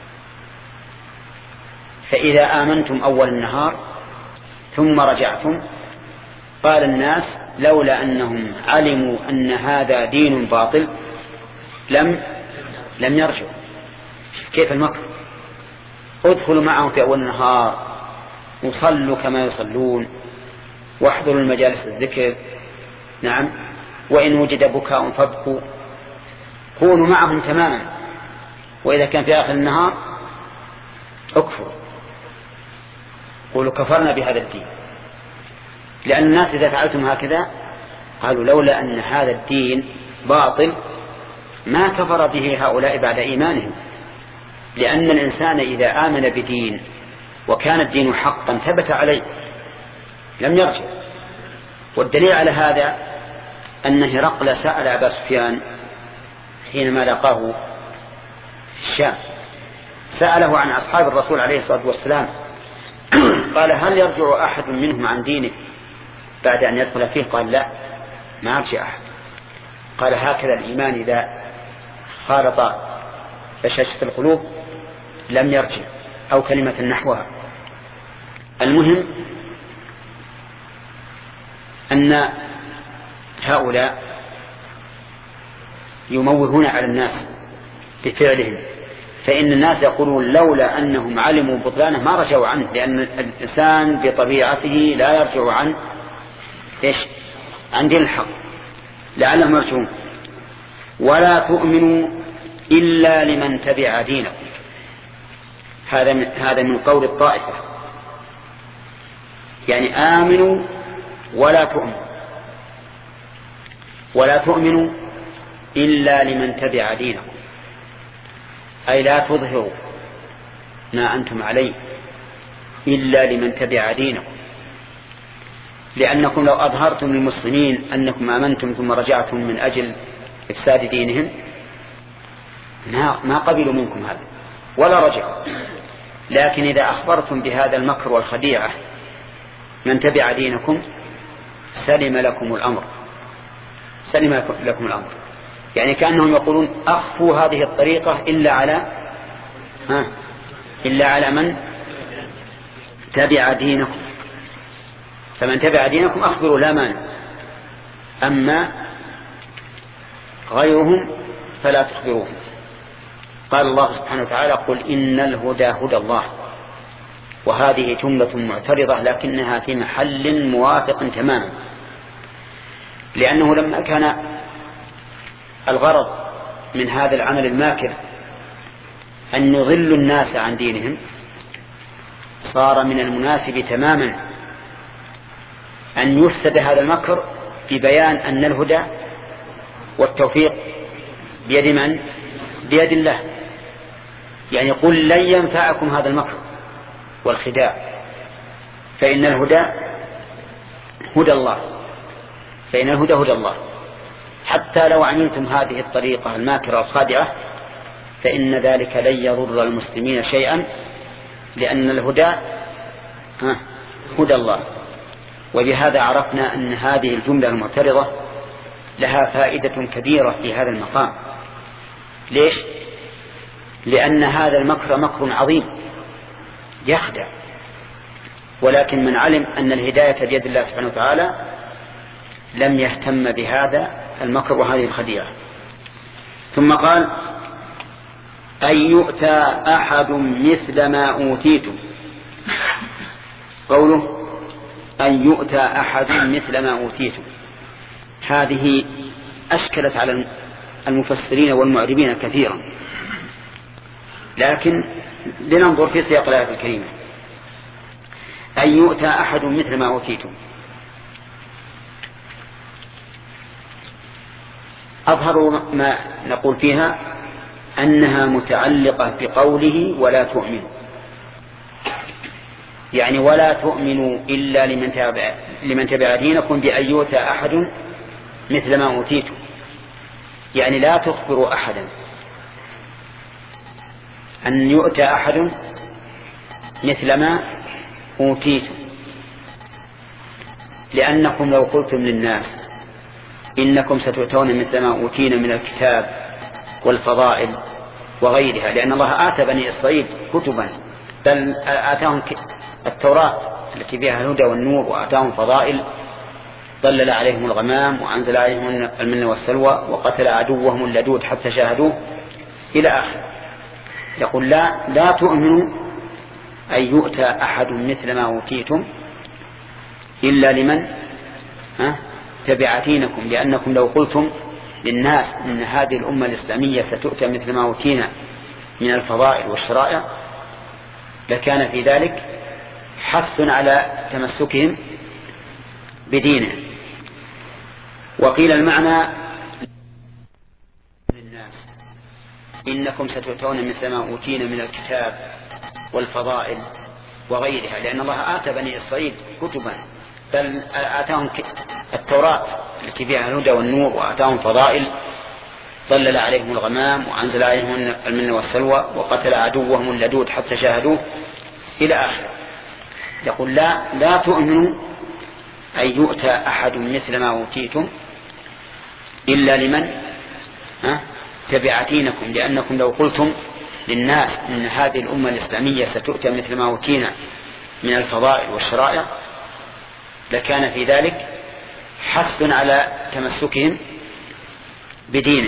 فإذا آمنتم أول النهار ثم رجعتم قال الناس لولا أنهم علموا أن هذا دين باطل لم لم يرجعوا. كيف المكر؟ ادخلوا معهم في أول النهار وصلوا كما يصلون واحضروا المجالس الذكر، نعم، وإن وجد بكاء فابكوا، كونوا معهم تماما، وإذا كان في آخر النهار اكفروا، قولوا كفرنا بهذا الدين. لأن الناس إذا فعلتم هكذا قالوا لولا أن هذا الدين باطل ما كفر به هؤلاء بعد إيمانهم، لأن الإنسان إذا آمن بدين وكان الدين حقا ثبت عليه لم يرجع. والدليل على هذا أن هرقل سأل أبا سفيان حينما لقاه في الشام، سأله عن أصحاب الرسول عليه الصلاة والسلام، قال هل يرجع أحد منهم عن دينه بعد أن يدخل فيه؟ قال لا، ما يرجع أحد. قال هكذا الإيمان إذا خالط بشاشة القلوب لم يرجع، أو كلمة نحوها. المهم أن هؤلاء يموهون على الناس بفعلهم، فإن الناس يقولون لولا أنهم علموا بطلانه ما رجعوا عنه، لأن الإنسان بطبيعته لا يرجع عن إيش؟ عن دين الحق، لعلهم يرجعون. ولا تؤمنوا إلا لمن تبع دينكم، هذا من, هذا من قول الطائفة، يعني آمنوا ولا تؤمنوا، ولا تؤمنوا إلا لمن تبع دينكم، أي لا تظهروا ما أنتم عليه إلا لمن تبع دينكم، لأنكم لو أظهرتم للمسلمين أنكم آمنتم ثم رجعتم من أجل إفساد دينهم ما قبلوا منكم هذا ولا رجعوا. لكن إذا أخبرتم بهذا المكر والخديعة من تبع دينكم سلم لكم الأمر، سلم لكم الأمر، يعني كأنهم يقولون أخفوا هذه الطريقة إلا على ها إلا على من تبع دينكم، فمن تبع دينكم أخبروا لا مانع، أما غيرهم فلا تخبروهم. قال الله سبحانه وتعالى قل إن الهدى هدى الله، وهذه جملة معترضة لكنها في محل موافق تماما، لأنه لما كان الغرض من هذا العمل الماكر أن يضل الناس عن دينهم صار من المناسب تماما أن يفسد هذا المكر ببيان أن الهدى والتوفيق بيد من؟ بيد الله. يعني قل لن ينفعكم هذا المكر والخداع، فإن الهدى هدى الله، فإن الهدى هدى الله. حتى لو عملتم هذه الطريقة الماكرة الخادعة فإن ذلك لن يضر المسلمين شيئا، لأن الهدى هدى الله. وبهذا عرفنا أن هذه الجملة المعترضة لها فائدة كبيرة في هذا المقام. ليش؟ لأن هذا المكر مكر عظيم يخدع، ولكن من علم أن الهداية بيد الله سبحانه وتعالى لم يهتم بهذا المكر وهذه الخديعة. ثم قال أن يؤتى أحد مثل ما أوتيتم، قوله أن يؤتى أحد مثل ما أوتيتم هذه أشكلت على المفسرين والمعربين كثيرا، لكن لننظر في سياق الآية الكريمة. أن يؤتى أحد مثل ما أوتيتم، أظهر ما نقول فيها أنها متعلقة بقوله ولا تؤمن، يعني ولا تؤمنوا إلا لمن تبع, لمن تبع دينكم بأن يؤتى أحد مثل ما أوتيتم، يعني لا تخبروا أحدا أن يؤتى أحد مثل ما أوتيتم، لأنكم لو قلتم للناس إنكم ستؤتون مثل ما أوتينا من الكتاب والفضائل وغيرها، لأن الله آتى بني إسرائيل كتبا، بل آتاهم التوراة التي فيها الهدى والنور، وآتاهم فضائل، ظلل عليهم الغمام وأنزل عليهم المن والسلوى وقتل عدوهم اللدود حتى شاهدوه إلى آخر. يقول لا لا تؤمنوا أن يؤتى أحد مثل ما أوتيتم إلا لمن ها تبع دينكم، لأنكم لو قلتم للناس إن هذه الأمة الإسلامية ستؤتى مثل ما أوتينا من الفضائل والشرائع لكان في ذلك حث على تمسكهم بدينه. وقيل المعنى للناس إنكم ستؤتون مثل ما أوتينا من الكتاب والفضائل وغيرها، لأن الله آتى بني إسرائيل كتبا، بل آتاهم التوراة التي فيها الهدى والنور، وآتاهم فضائل، ظلل عليهم الغمام وأنزل عليهم المن والسلوى وقتل عدوهم اللدود حتى شاهدوه إلى آخر. يقول لا لا تؤمنوا أن يؤتى أحد مثل ما أوتيتم إلا لمن ها تبع دينكم، لأنكم لو قلتم للناس إن هذه الأمة الإسلامية ستؤتى مثل ما أوتينا من الفضائل والشرائع لكان في ذلك حث على تمسكهم بدينه.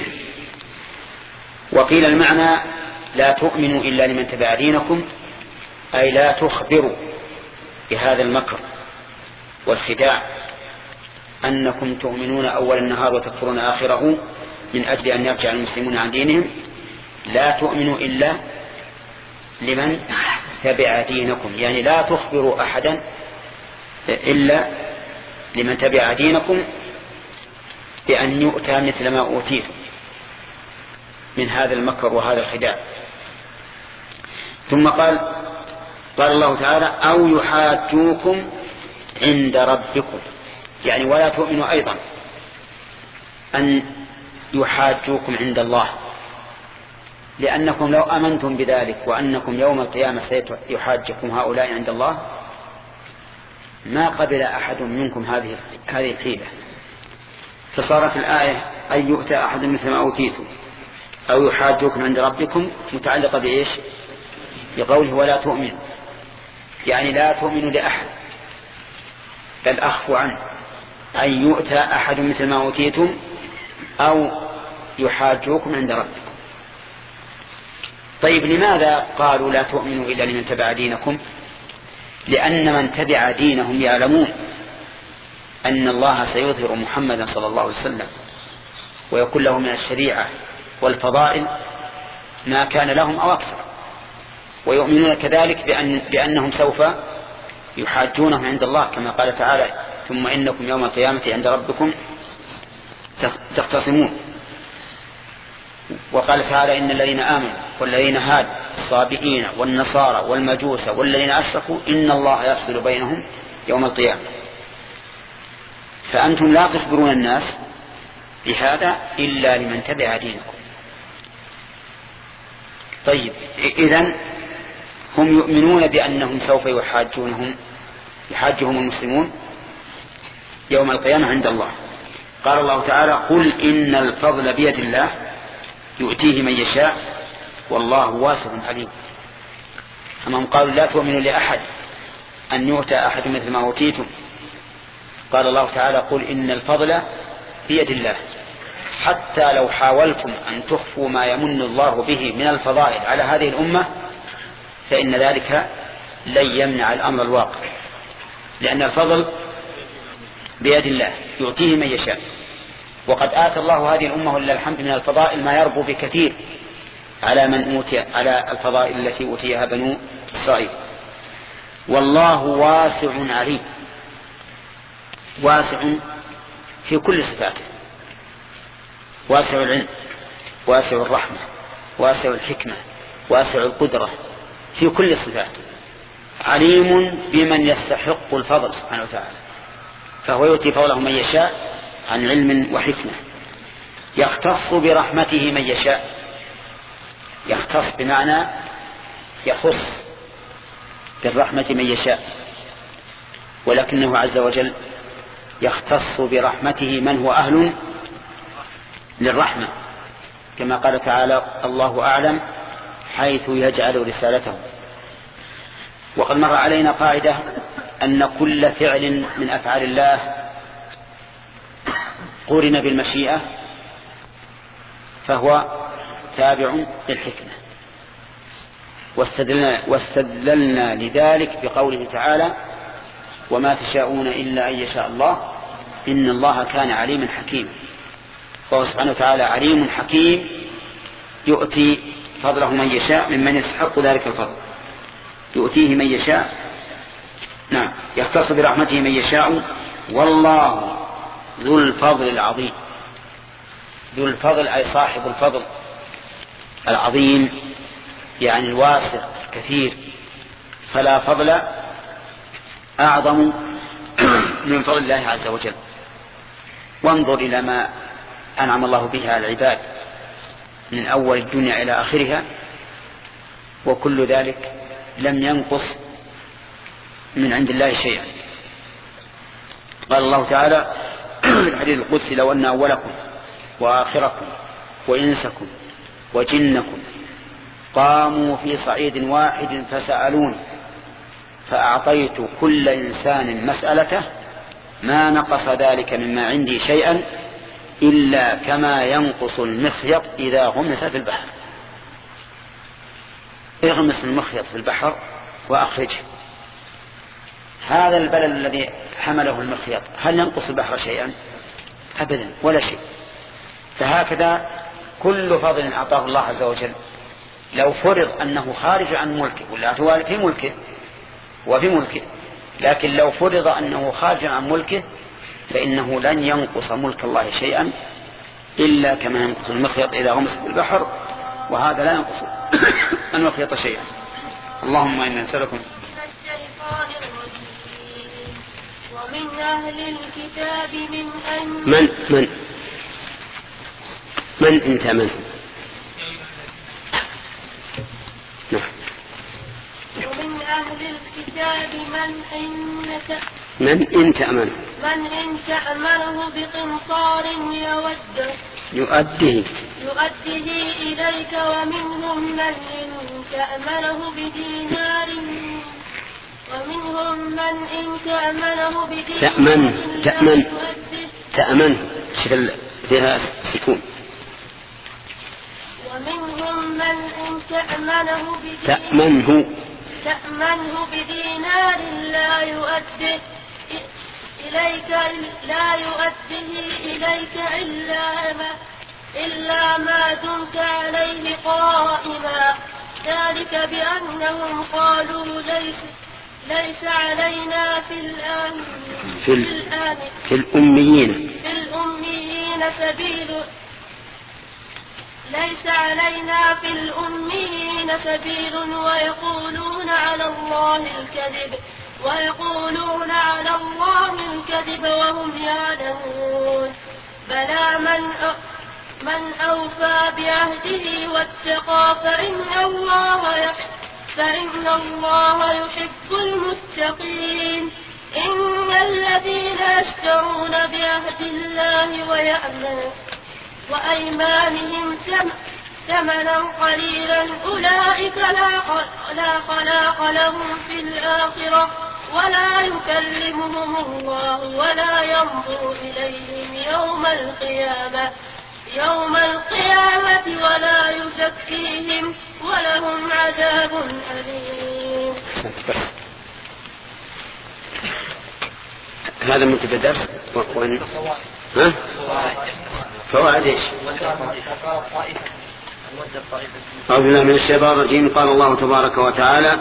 وقيل المعنى لا تؤمنوا إلا لمن تبع دينكم، أي لا تخبروا بهذا المكر والخداع أنكم تؤمنون أول النهار وتكفرون آخره من أجل أن يرجع المسلمون عن دينهم. لا تؤمنوا إلا لمن تبع دينكم، يعني لا تخبروا أحدا إلا لمن تبع دينكم بأن يؤتى مثل ما أوتيتم من هذا المكر وهذا الخداع. ثم قال قال الله تعالى أو يحاجوكم عند ربكم، يعني ولا تؤمنوا أيضا أن يحاجوكم عند الله، لأنكم لو أمنتم بذلك وأنكم يوم القيامة سيحاجكم هؤلاء عند الله ما قبل أحد منكم هذه هذه الحيلة. فصارت الآية أن يؤتى أحد مثل ما أوتيتم أو يحاجوكم عند ربكم متعلقة بإيش؟ بقوله ولا تؤمنوا، يعني لا تؤمنوا لأحد بل أخفوا عنه، أن يؤتى أحد مثل ما أوتيتم أو يحاجوكم عند ربكم. طيب لماذا قالوا لا تؤمنوا إلا لمن تبع دينكم؟ لأن من تبع دينهم يعلمون أن الله سيظهر محمدا صلى الله عليه وسلم ويكون له من الشريعة والفضائل ما كان لهم أو أكثر، ويؤمنون كذلك بأن بأنهم سوف يحاجونهم عند الله كما قال تعالى ثم إنكم يوم القيامة عند ربكم تختصمون. وقال تعالى إن الذين آمنوا والذين هادوا الصابئين والنصارى والمجوس والذين أشركوا إن الله يفصل بينهم يوم القيامة. فأنتم لا تخبرون الناس بهذا إلا لمن تبع دينكم. طيب إذن هم يؤمنون بأنهم سوف يحاجونهم يحاجهم المسلمون يوم القيامة عند الله. قال الله تعالى قل إن الفضل بيد الله يؤتيه من يشاء والله واسع عليم. أما قالوا لا تؤمنوا لأحد أن يؤتى أحد مثل ما أوتيتم، قال الله تعالى قل إن الفضل بيد الله، حتى لو حاولتم أن تخفوا ما يمن الله به من الفضائل على هذه الأمة فإن ذلك لن يمنع الأمر الواقع، لأن الفضل بيد الله يؤتيه من يشاء. وقد آتى الله هذه الأمة ولله الحمد من الفضائل ما يربو بكثير على من أوتي على الفضائل التي أوتيها بنو إسرائيل. والله واسع عليم، واسع في كل صفاته، واسع العلم واسع الرحمة واسع الحكمة واسع القدرة في كل صفاته. عليم بمن يستحق الفضل سبحانه وتعالى، فهو يؤتي فضله من يشاء عن علم وحكمة. يختص برحمته من يشاء، يختص بمعنى يخص بالرحمة من يشاء، ولكنه عز وجل يختص برحمته من هو أهل للرحمة، كما قال تعالى: الله أعلم حيث يجعل رسالته. وقد مر علينا قاعدة أن كل فعل من أفعال الله قرن بالمشيئة فهو تابع للحكمة، واستدلنا, واستدلنا لذلك بقوله تعالى: وما تشاءون إلا أن يشاء الله إن الله كان عليما حكيما. فهو سبحانه وتعالى عليم حكيم يؤتي فضله من يشاء ممن يستحق ذلك الفضل، يؤتيه من يشاء، نعم، يختص برحمته من يشاء. والله ذو الفضل العظيم. ذو الفضل أي صاحب الفضل العظيم، يعني الواسع الكثير، فلا فضل أعظم من فضل الله عز وجل. وانظر إلى ما أنعم الله به على العباد من أول الدنيا إلى آخرها، وكل ذلك لم ينقص من عند الله شيئا. قال الله تعالى في الحديث القدسي: لو أن أولكم وآخركم وإنسكم وجنكم قاموا في صعيد واحد فسألون فأعطيت كل إنسان مسألته ما نقص ذلك مما عندي شيئا إلا كما ينقص المخيط إذا غمس في البحر. اغمس المخيط في البحر وأخرجه، هذا البلل الذي حمله المخيط هل ينقص البحر شيئا؟ أبدا، ولا شيء. فهكذا كل فضل أعطاه الله عز وجل لو فرض أنه خارج عن ملكه، ولا توالي في ملكه وفي ملكه، لكن لو فرض أنه خارج عن ملكه فإنه لن ينقص ملك الله شيئا إلا كما ينقص المخيط إذا غمس في البحر، وهذا لا ينقص المخيط شيئا. اللهم إنا نسألكم ومن أهل الكتاب من أن من من من أنت من نعم. ومن أهل الكتاب من إن من إن تأمنه من إن تأمنه بقنطار يوده يؤديه يؤديه إليك، ومنهم من إن تأمنه بدينار ومنهم من إن تأمنه بدينار تأمن تأمن تأمن شكل فيها سكون. ومنهم من إن تأمنه بدينار تأمنه تأمنه بدينار لا يؤديه إليك لا يؤديه إليك إلا ما إلا ما دمت عليه قائما، ذلك بأنهم قالوا ليس ليس علينا في الآن في, ال... في الأميين في الأميين سبيل ليس علينا في الأميين سبيل ويقولون على الله الكذب ويقولون على الله الكذب وهم يعلمون. بلى من من أوفى بعهده واتقى فإن الله يحب فإن الله يحب المتقين. إن الذين يشترون بعهد الله ويأمنون وأيمانهم ثمنا قليلا أولئك لا خلاق لهم في الآخرة ولا يكلمهم الله ولا ينظر إليهم يوم القيامة يوم القيامة ولا يزكيهم ولهم عذاب أليم. هذا منتهى الدرس. وإن... ها؟ فوائد ايش؟ أعوذ بالله من الشيطان الرجيم. قال الله تبارك وتعالى: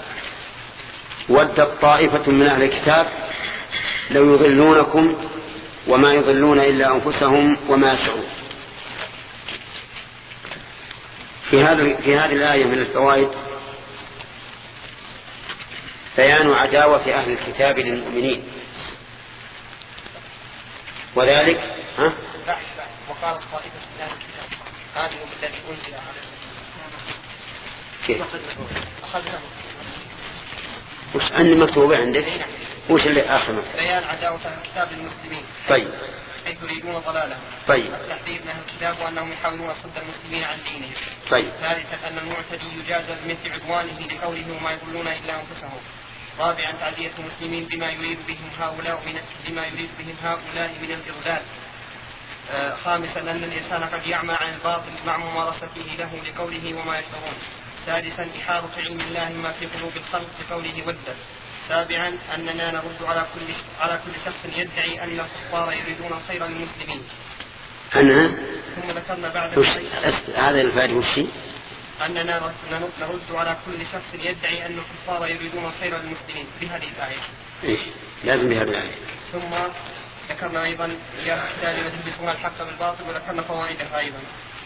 ودت طائفة من أهل الكتاب لو يضلونكم وما يضلون إلا أنفسهم وما يشعرون. في هذا في هذه الآية من الفوائد بيان عداوة أهل الكتاب للمؤمنين، وذلك ها؟ وقالت طائفة من أهل الكتاب آمنوا بالذي أنزل عليه. كيف؟ أخذنا وش أني مكتوبة عندك؟ وش اللي آخر مكتوب؟ بيان عداوة أهل الكتاب للمسلمين. طيب. حيث يريدون ضلالهم. طيب. التحذير من أهل الكتاب وأنهم يحاولون صد المسلمين عن دينهم. طيب. ثالثا أن المعتدي يجازى بمثل عدوانه لقوله وما يضلون إلا أنفسهم. رابعا تعزية المسلمين بما يريد بهم هؤلاء من بما يريد بهم هؤلاء من الإضلال. آه خامسا أن الإنسان قد يعمى عن الباطل مع ممارسته له لقوله وما يشعرون. سادسا إحاطة علم الله ما في قلوب الخلق بقوله ودت. سابعا أننا نرد على كل على كل شخص يدعي أن الكفار يريدون الخير للمسلمين. أنا ثم ذكرنا بعد وش... هذا الفائدة وش؟ أننا نرد على كل شخص يدعي أن الكفار يريدون الخير للمسلمين بهذه الآية. إيه لازم بهذه الآية. ثم ذكرنا أيضا يا الكتاب وتلبسون الحق بالباطل وذكرنا فوائدها أيضا.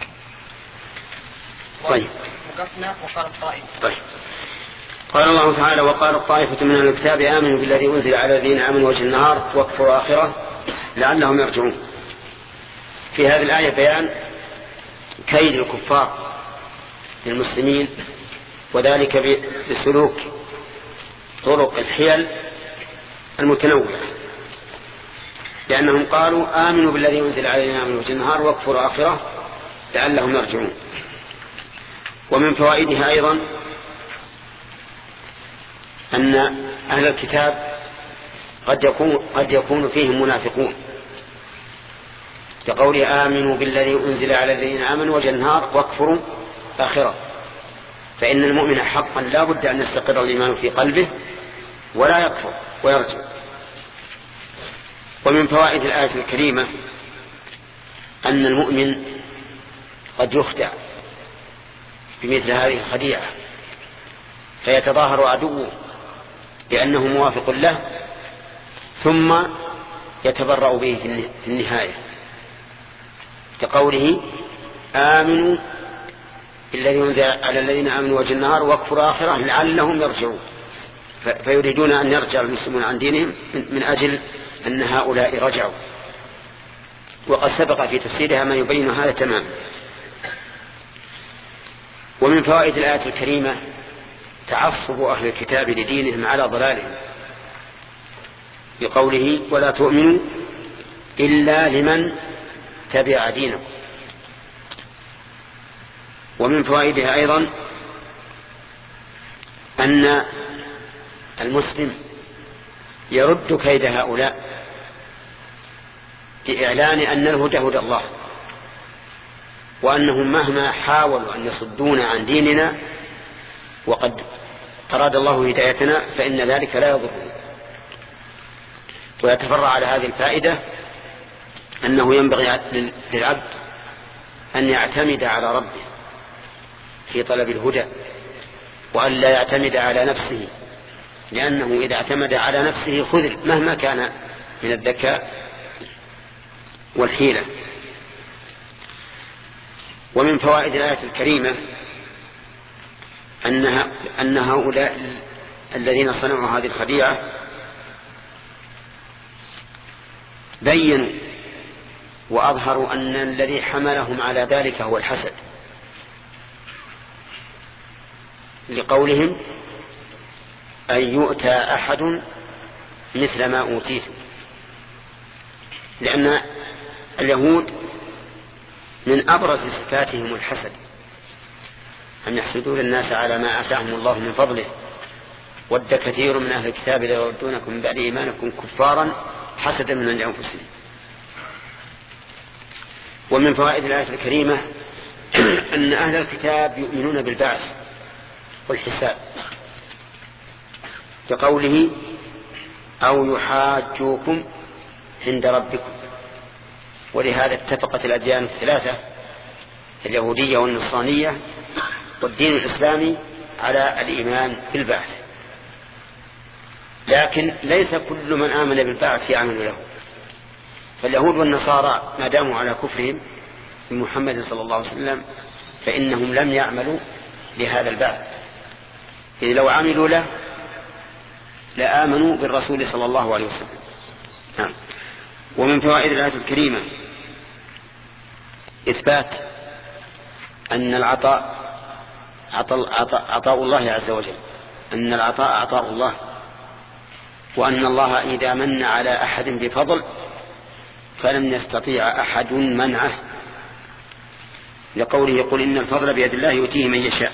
طيب. وقفنا وقال الطائف. طيب. قال الله تعالى وقال الطائفة من الكتاب آمنوا بالذي أنزل على الذين آمنوا وجه النهار واكفروا آخره لعلهم يرجعون. في هذه الآية بيان كيد الكفار للمسلمين، وذلك بسلوك طرق الحيل المتنوعة، لأنهم قالوا آمنوا بالذي أنزل على الذين آمنوا وجه النهار واكفروا آخره لعلهم يرجعون. ومن فوائدها أيضا أن أهل الكتاب قد يكون, قد يكون فيهم منافقون، كقول آمنوا بالذي أنزل على الذين آمنوا وجه النهار واكفروا آخرة، فإن المؤمن حقا لا بد أن يستقر الإيمان في قلبه ولا يكفر ويرجع. ومن فوائد الآية الكريمة أن المؤمن قد يخدع بمثل هذه الخديعة فيتظاهر عدوه بأنه موافق له ثم يتبرأ به في النهاية، كقوله آمنوا بالذي أنزل على الذين آمنوا وجه النهار واكفروا آخره لعلهم يرجعون، فيريدون أن يرجع المسلمون عن دينهم من أجل أن هؤلاء رجعوا. وقد سبق في تفسيرها ما يبين هذا تماما. ومن فوائد الآية الكريمة تعصب أهل الكتاب لدينهم على ضلالهم، بقوله ولا تؤمنوا إلا لمن تبع دينكم. ومن فوائدها أيضا أن المسلم يرد كيد هؤلاء بإعلان أن الهدى هدى الله، وأنهم مهما حاولوا أن يصدون عن ديننا وقد أراد الله هدايتنا فإن ذلك لا يضر. ويتفرع على هذه الفائدة أنه ينبغي للعبد أن يعتمد على ربه في طلب الهدى، وأن لا يعتمد على نفسه، لأنه إذا اعتمد على نفسه خذل مهما كان من الذكاء والحيلة. ومن فوائد الآية الكريمة أنها أن هؤلاء الذين صنعوا هذه الخديعة بينوا وأظهروا أن الذي حملهم على ذلك هو الحسد، لقولهم أن يؤتى أحد مثل ما أوتيتم، لأن اليهود من أبرز صفاتهم الحسد، أن يحسدون الناس على ما آتاهم الله من فضله. ود كثير من أهل الكتاب ليردونكم من بعد إيمانكم كفارا حسدا من عند أنفسهم. ومن فوائد الآية الكريمة أن أهل الكتاب يؤمنون بالبعث والحساب، كقوله أو يحاجوكم عند ربكم. ولهذا اتفقت الأديان الثلاثة اليهودية والنصرانية والدين الإسلامي على الإيمان بالبعث، لكن ليس كل من آمن بالبعث يعمل له. فاليهود والنصارى ما داموا على كفرهم بمحمد صلى الله عليه وسلم فإنهم لم يعملوا لهذا البعث، إذ لو عملوا له لآمنوا بالرسول صلى الله عليه وسلم. نعم. ومن فوائد الآية الكريمة إثبات أن العطاء عطاء, عطاء, عطاء الله عز وجل، أن العطاء عطاء الله، وأن الله إذا من على أحد بفضل فلم يستطيع أحد منعه، لقوله يقول إن الفضل بيد الله يؤتيه من يشاء.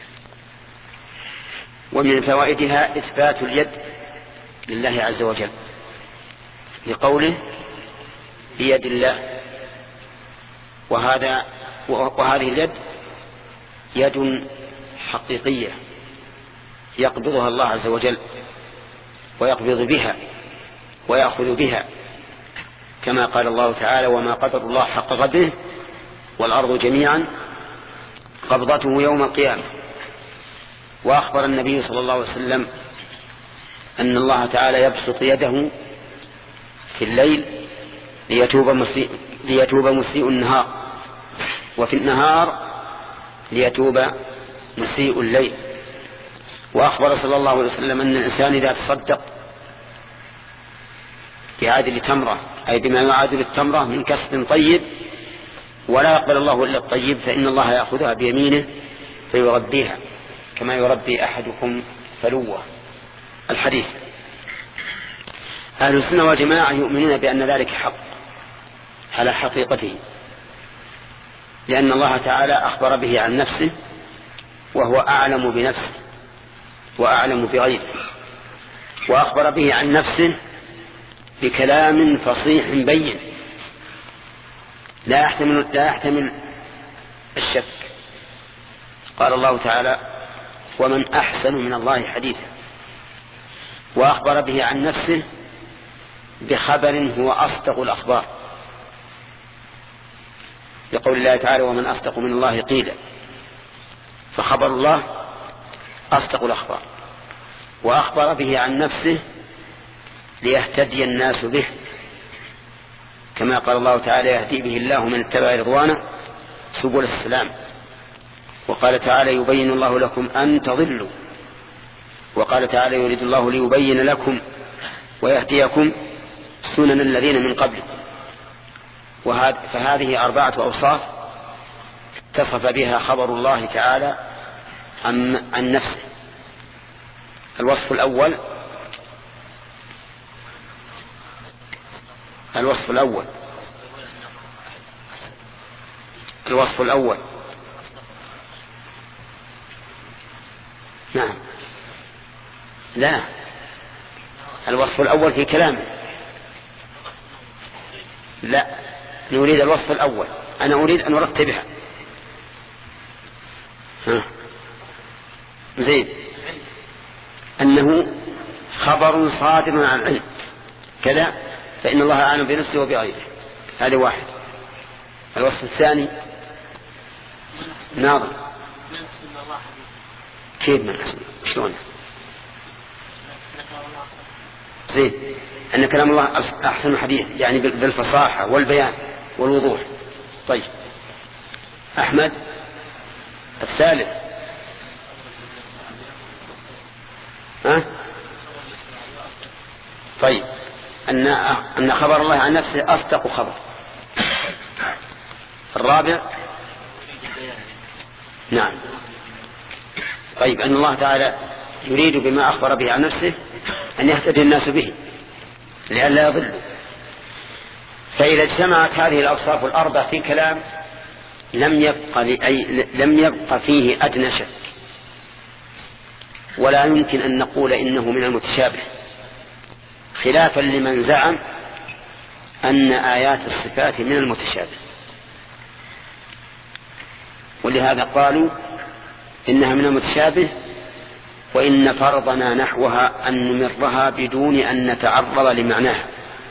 ومن فوائدها إثبات اليد لله عز وجل، لقوله بيد الله، وهذا وهذه اليد يد حقيقية يقبضها الله عز وجل ويقبض بها ويأخذ بها، كما قال الله تعالى وما قدر الله حق قدره والأرض جميعا قبضته يوم القيامة. وأخبر النبي صلى الله عليه وسلم أن الله تعالى يبسط يده في الليل ليتوب مسيء, ليتوب مسيء النهار، وفي النهار ليتوب مسيء الليل. وأخبر صلى الله عليه وسلم أن الإنسان إذا تصدق بعادل تمرة، أي بما يعادل التمرة من كسب طيب، ولا يقبل الله إلا الطيب، فإن الله يأخذها بيمينه فيربيها كما يربي أحدكم فلوة. الحديث. أهل السنة والجماعة يؤمنون بأن ذلك حق على حقيقته، لأن الله تعالى أخبر به عن نفسه وهو أعلم بنفسه وأعلم بغيره، وأخبر به عن نفسه بكلام فصيح بين لا يحتمل, لا يحتمل الشك. قال الله تعالى ومن أحسن من الله حديثا. وأخبر به عن نفسه بخبر هو أصدق الأخبار، لقول الله تعالى ومن أصدق من الله قيلا، فخبر الله أصدق الأخبار. وأخبر به عن نفسه ليهتدي الناس به، كما قال الله تعالى يهدي به الله من اتبع رضوانه سبل السلام. وقال تعالى يبين الله لكم أن تضلوا. وقال تعالى يريد الله ليبين لكم ويهديكم سنن الذين من قبلكم. فهذه أربعة أوصاف اتصف بها خبر الله تعالى عن نفسه. الوصف الأول الوصف الأول الوصف الأول نعم لا الوصف الأول في كلامه، لا نريد الوصف الأول، أنا أريد أن أرتبها. ها زين أنه خبر صادر عن علم كذا، فإن الله أعلم بنفسه وبغيره. هذا واحد. الوصف الثاني ناظر كيف من حسن شلون زين أن كلام الله أحسن حديث، يعني بالفصاحة والبيان والوضوح. طيب أحمد الثالث ها؟ طيب أن أن خبر الله عن نفسه أصدق خبر. الرابع نعم طيب أن الله تعالى يريد بما أخبر به عن نفسه أن يهتدي الناس به لئلا يضلوا. فإذا اجتمعت هذه الأوصاف الأربع في كلام لم يبق لأي لم يبق فيه أدنى شك، ولا يمكن أن نقول إنه من المتشابه، خلافا لمن زعم أن آيات الصفات من المتشابه. ولهذا قالوا إنها من المتشابه، وإن فرضنا نحوها أن نمرها بدون أن نتعرض لمعناها.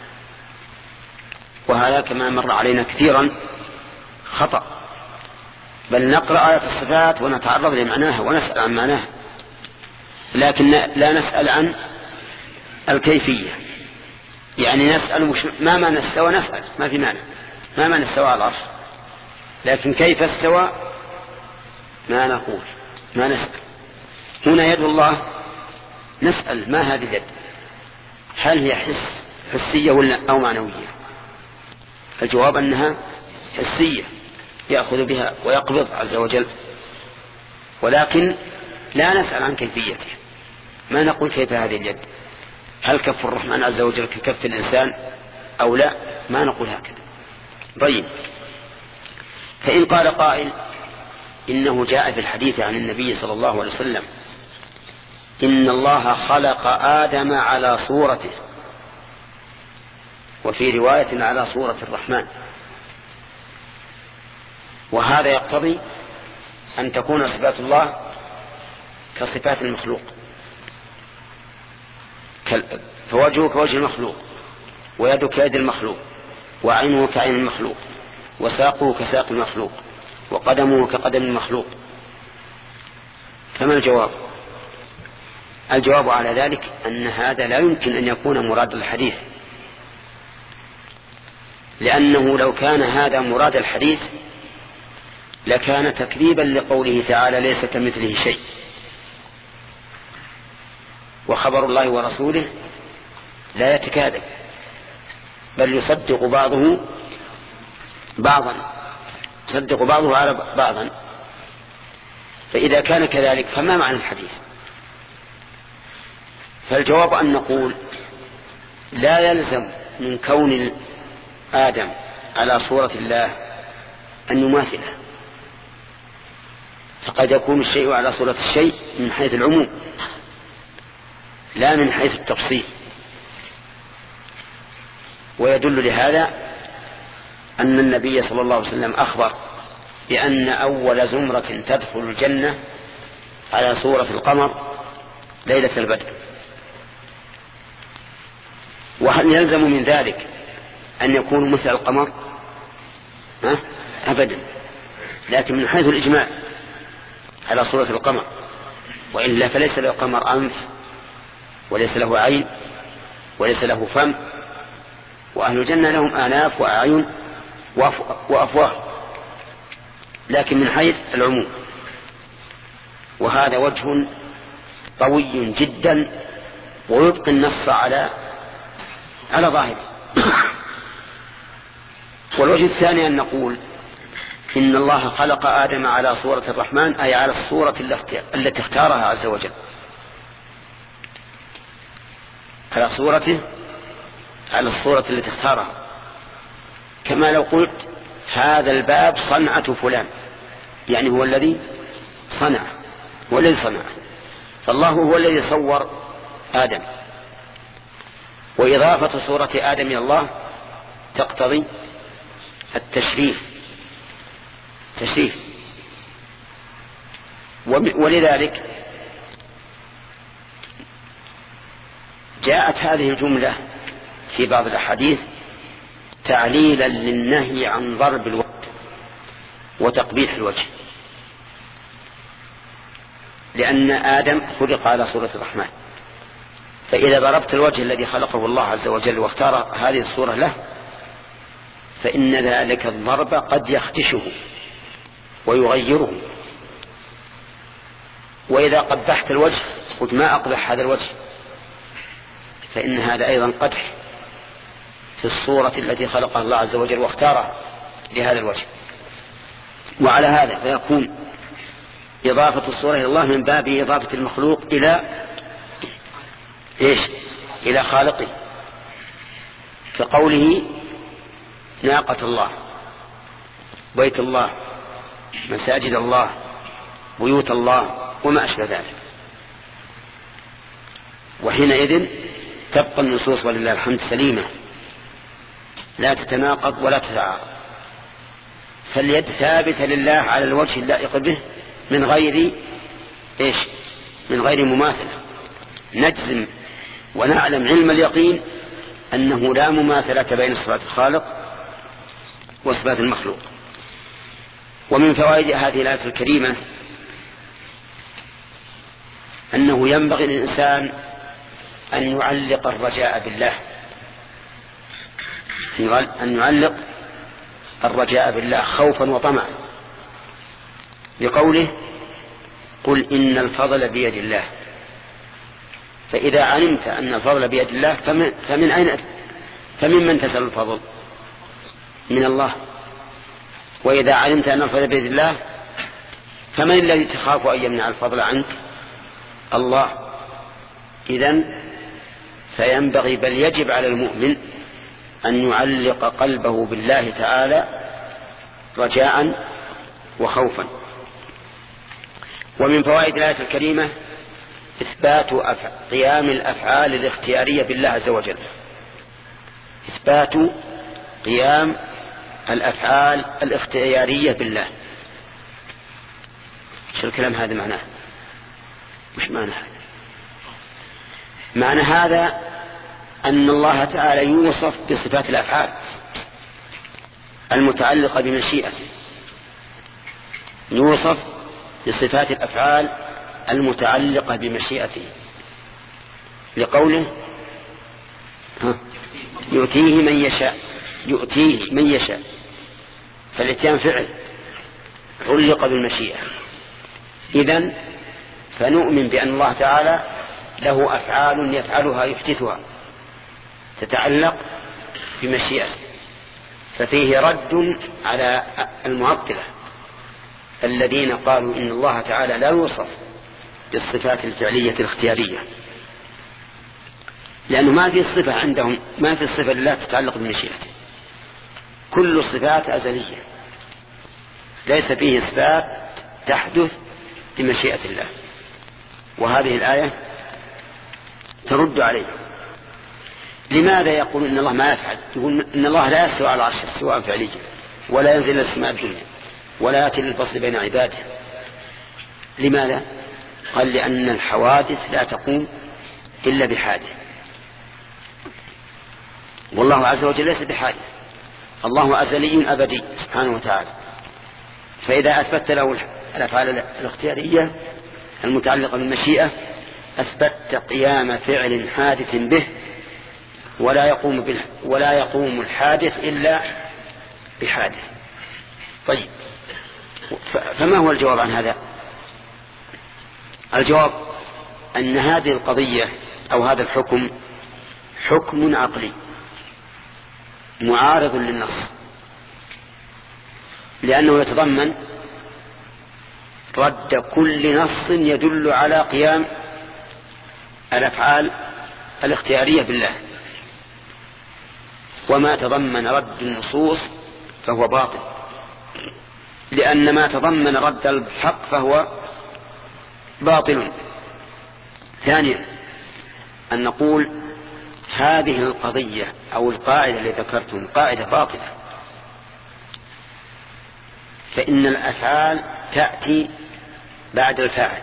وهذا كما مر علينا كثيرا خطأ، بل نقرأ آيات الصفات ونتعرض لمعناها ونسأل عن معناها، لكن لا نسأل عن الكيفية. يعني نسأل مش ما معنى استوى، نسأل ما في معنى ما معنى استوى على العرش، لكن كيف استوى ما نقول ما نسأل. هنا يد الله نسأل ما هذه اليد؟ هل هي حس حسية ولا أو معنوية؟ الجواب أنها حسية، يأخذ بها ويقبض عز وجل، ولكن لا نسأل عن كيفيته. ما نقول كيف هذه اليد، هل كف الرحمن عز وجل ككف الإنسان أو لا؟ ما نقول هكذا. طيب، فإن قال قائل إنه جاء في الحديث عن النبي صلى الله عليه وسلم إن الله خلق آدم على صورته، وفي رواية على صورة الرحمن، وهذا يقتضي أن تكون صفات الله كصفات المخلوق، فوجهه كوجه المخلوق، ويده كيد المخلوق، وعينه كعين المخلوق، وساقه كساق المخلوق، وقدمه كقدم المخلوق. فما الجواب؟ الجواب على ذلك أن هذا لا يمكن أن يكون مراد الحديث، لأنه لو كان هذا مراد الحديث لكان تكذيبا لقوله تعالى ليس كمثله شيء، وخبر الله ورسوله لا يتكاذب بل يصدق بعضه بعضا يصدق بعضه على بعضا. فإذا كان كذلك فما معنى الحديث؟ فالجواب أن نقول لا يلزم من كون آدم على صورة الله أن يماثله، فقد يكون الشيء على صورة الشيء من حيث العموم لا من حيث التفصيل. ويدل لهذا أن النبي صلى الله عليه وسلم أخبر بأن أول زمرة تدخل الجنة على صورة القمر ليلة البدر. وهل يلزم من ذلك أن يكونوا مثل القمر؟ ها؟ أبدا، لكن من حيث الإجماع على صورة القمر، وإلا فليس له قمر أنف، وليس له عين، وليس له فم، وأهل الجنة لهم آناف وأعين وأفواه، لكن من حيث العموم. وهذا وجه قوي جدا ويبقي النص على على ظاهره. والوجه الثاني أن نقول إن الله خلق آدم على صورة الرحمن، أي على الصورة التي اختارها عز وجل، على صورته على الصورة التي اختارها، كما لو قلت هذا الباب صنعة فلان، يعني هو الذي صنع هو الذي صنع، فالله هو الذي صور آدم. وإضافة صورة آدم إلى الله تقتضي التشريف تشريف ولذلك جاءت هذه الجملة في بعض الأحاديث تعليلا للنهي عن ضرب الوجه وتقبيح الوجه، لأن آدم خلق على صورة الرحمن، فإذا ضربت الوجه الذي خلقه الله عز وجل واختار هذه الصورة له فإن ذلك الضرب قد يخدشه ويغيره. وإذا قبحت الوجه قلت ما أقبح هذا الوجه، فإن هذا أيضا قدح في الصورة التي خلقها الله عز وجل واختارها لهذا الوجه. وعلى هذا فيكون إضافة الصورة إلى الله من باب إضافة المخلوق إلى إيش؟ إلى خالقه، كقوله ناقة الله، بيت الله، مساجد الله، بيوت الله، وما أشبه ذلك. وحينئذ تبقى النصوص ولله الحمد سليمة لا تتناقض ولا تتعارض، فاليد ثابتة لله على الوجه اللائق به من غير إيش؟ من غير مماثلة. نجزم ونعلم علم اليقين أنه لا مماثلة بين صفات الخالق وصفات المخلوق. ومن فوائد هذه الآية الكريمة أنه ينبغي للإنسان أن يعلق الرجاء بالله، أن يعلق الرجاء بالله خوفا وطمعا، لقوله قل إن الفضل بيد الله. فإذا علمت أن الفضل بيد الله فمن, فمن أين فمن من تسأل الفضل؟ من الله. وإذا علمت أن الفضل بيد الله فمن الذي تخاف أن يمنع الفضل عنك؟ الله. إذن فينبغي بل يجب على المؤمن أن يعلق قلبه بالله تعالى رجاء وخوفا. ومن فوائد الآية الكريمة إثبات قيام الأفعال الاختيارية بالله عز وجل. إثبات قيام الأفعال الاختيارية بالله. شو الكلام هذا معناه؟ مش معنى هذا؟ معنى هذا أن الله تعالى يوصف بصفات الأفعال المتعلقة بمشيئته، يوصف بصفات الأفعال المتعلقة بمشيئته لقوله يؤتيه من يشاء، يؤتيه من يشاء، فالاتيان فعل علق بالمشيئة. إذن فنؤمن بأن الله تعالى له أفعال يفعلها يحدثها تتعلق بمشيئته، ففيه رد على المعطلة الذين قالوا إن الله تعالى لا يوصف بالصفات الفعلية الاختيارية، لأنه ما في صفة عندهم، ما في صفة لله تتعلق بمشيئته، كل الصفات أزلية، ليس فيه صفات تحدث بمشيئة الله. وهذه الآية ترد عليه. لماذا يقول إن الله ما يفعل؟ يقول إن الله لا يستوى على العرش استواء فعليا، ولا ينزل إلى السماء الدنيا، ولا يأتي للفصل بين عباده. لماذا؟ قال لأن الحوادث لا تقوم إلا بحادث، والله عز وجل ليس بحادث، الله أزلي أبدي سبحانه وتعالى. فإذا أثبت له الأفعال الاختيارية المتعلقة بالمشيئة أثبت قيام فعل حادث به، ولا يقوم به ولا يقوم الحادث إلا بحادث. طيب، فما هو الجواب عن هذا؟ الجواب أن هذه القضية أو هذا الحكم حكم عقلي معارض للنص، لأنه يتضمن رد كل نص يدل على قيام الأفعال الاختيارية بالله، وما تضمن رد النصوص فهو باطل، لأن ما تضمن رد الحق فهو باطل. ثانيا أن نقول هذه القضية أو القاعدة التي ذكرتم قاعدة باطلة، فإن الأفعال تأتي بعد الفاعل،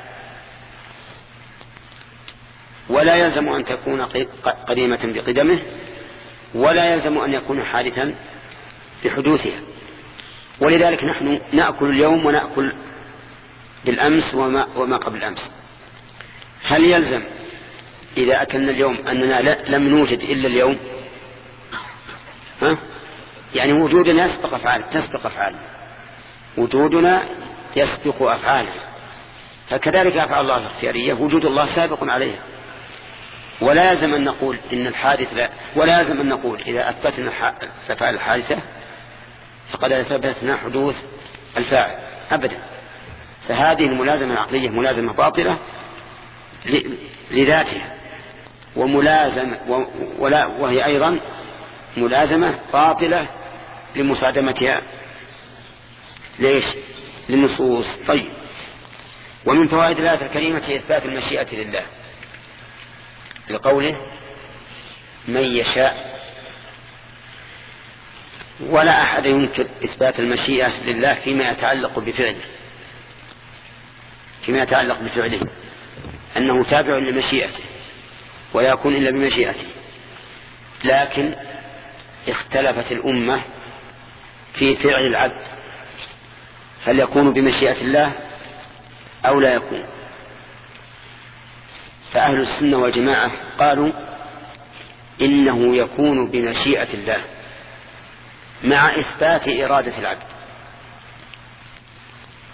ولا يلزم أن تكون قديمة بقدمه، ولا يلزم أن يكون حادثا بحدوثها. ولذلك نحن نأكل اليوم ونأكل بالأمس وما, وما قبل الأمس. هل يلزم إذا أكلنا اليوم أننا لم نوجد إلا اليوم؟ ها؟ يعني وجودنا يسبق أفعال تسبق أفعال وجودنا يسبق أفعاله، فكذلك أفعال الله الاختيارية وجود الله سابق عليها. ولا يلزم أن نقول إن الحادث لا، ولا يلزم أن نقول إذا أثبتنا الأفعال الحادثة فقد أثبتنا حدوث الفاعل أبدا. فهذه الملازمة العقلية ملازمة باطلة لذاتها، وملازمة ولا وهي أيضا ملازمة باطلة لمصادمتها ليش؟ للنصوص. طيب، ومن فوائد الآية الكريمة إثبات المشيئة لله لقوله من يشاء، ولا أحد ينكر إثبات المشيئة لله فيما يتعلق بفعله، فيما يتعلق بفعله أنه تابع لمشيئته ولا يكون إلا بمشيئته. لكن اختلفت الأمة في فعل العبد، هل يكون بمشيئة الله أو لا يكون؟ فأهل السنة والجماعة قالوا إنه يكون بمشيئة الله مع إثبات إرادة العبد.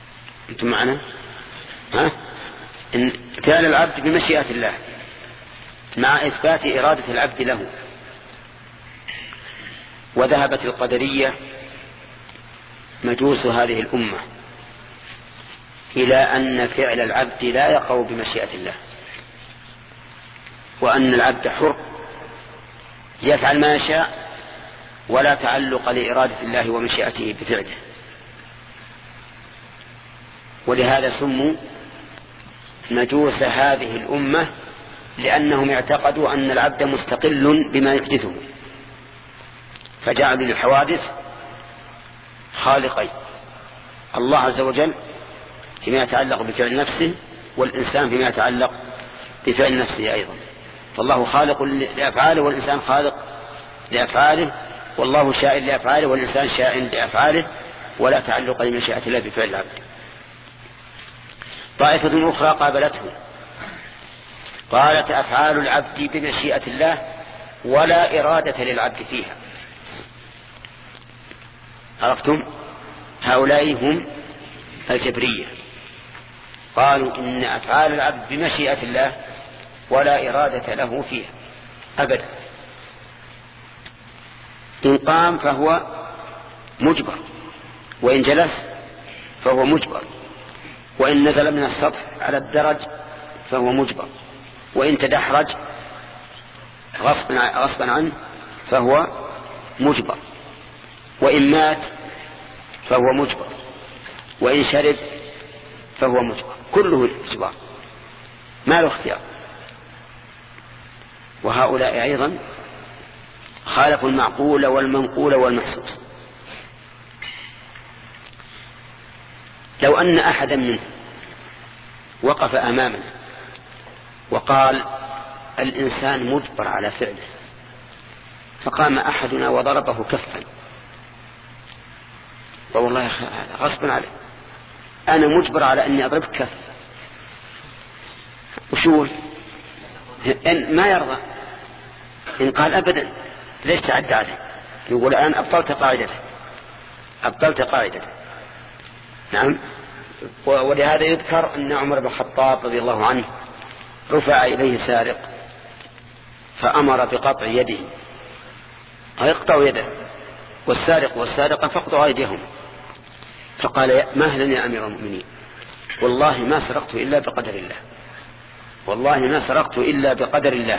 أنتم معنا؟ ها؟ إن فعل العبد بمشيئة الله مع إثبات إرادة العبد له. وذهبت القدرية مجوس هذه الأمة إلى أن فعل العبد لا يقع بمشيئة الله، وأن العبد حر يفعل ما يشاء ولا تعلق لإرادة الله ومشيئته بفعله. ولهذا سموا مجوس هذه الأمة، لأنهم اعتقدوا أن العبد مستقل بما يحدثه، فجعلوا للحوادث خالقين، الله عز وجل فيما يتعلق بفعل نفسه، والإنسان فيما يتعلق بفعل نفسه أيضا. فالله خالق لأفعاله والإنسان خالق لأفعاله، والله شائن لأفعاله والإنسان شائن لأفعاله، ولا تعلق لمشيئة الله بفعل العبد. طائفة أخرى قابلته قالت أفعال العبد بمشيئة الله ولا إرادة للعبد فيها. عرفتم؟ هؤلاء هم الجبرية، قالوا إن أفعال العبد بمشيئة الله ولا إرادة له فيها أبدا. إن قام فهو مجبر، وإن جلس فهو مجبر، وإن نزل من السطح على الدرج فهو مجبر، وإن تدحرج غصبا عنه فهو مجبر، وإن مات فهو مجبر، وإن شرب فهو مجبر، كله إجبار ما له اختيار. وهؤلاء أيضا خالفوا المعقول والمنقول والمحسوس. لو أن أحدا منهم وقف أمامنا وقال الإنسان مجبر على فعله، فقام أحدنا وضربه كفا، والله غصبا عليه أنا مجبر على أني أضرب كف، وشو إن ما يرضى؟ إن قال أبدا ليش تعدى عليه؟ يقول الآن أبطلت قاعدته أبطلت قاعدته نعم. ولهذا يذكر أن عمر بن الخطاب رضي الله عنه رفع إليه سارق فأمر بقطع يده، يقطع يده، والسارق والسارقة فقطعوا أيديهم، فقال مهلا يا أمير المؤمنين، والله ما سرقت إلا بقدر الله، والله ما سرقت إلا بقدر الله،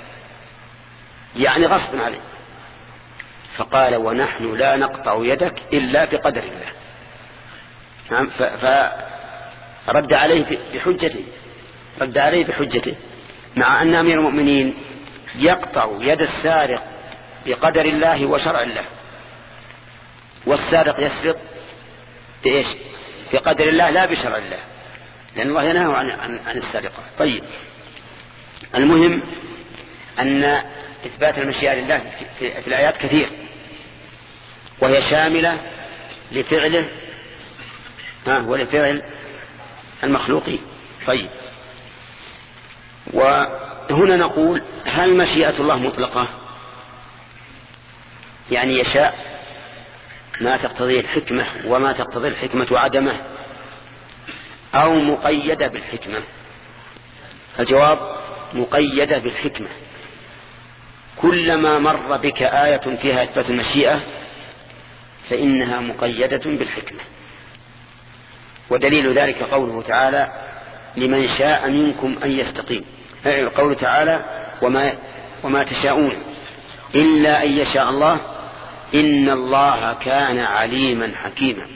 يعني غصب عليه. فقال ونحن لا نقطع يدك إلا بقدر الله. نعم. فرد عليه بحجته رد عليه بحجته مع أن أمير المؤمنين يقطع يد السارق بقدر الله وشرع الله، والسارق يسرق بإيش؟ بقدر الله لا بشرع الله، لأن الله ينهى عن, عن, عن السرقة. طيب، المهم أن إثبات المشيئة لله في, في, في الآيات كثير، وهي شاملة لفعله ها ولفعل المخلوقين. طيب، وهنا نقول هل مشيئة الله مطلقة؟ يعني يشاء ما تقتضيه الحكمة وما تقتضي الحكمة عدمه، أو مقيدة بالحكمة؟ الجواب مقيدة بالحكمة. كلما مر بك آية فيها إثبات المشيئة فإنها مقيدة بالحكمة. ودليل ذلك قوله تعالى لمن شاء منكم أن يستقيم، قوله تعالى وما, وما تشاءون إلا أن يشاء الله إن الله كان عليما حكيما.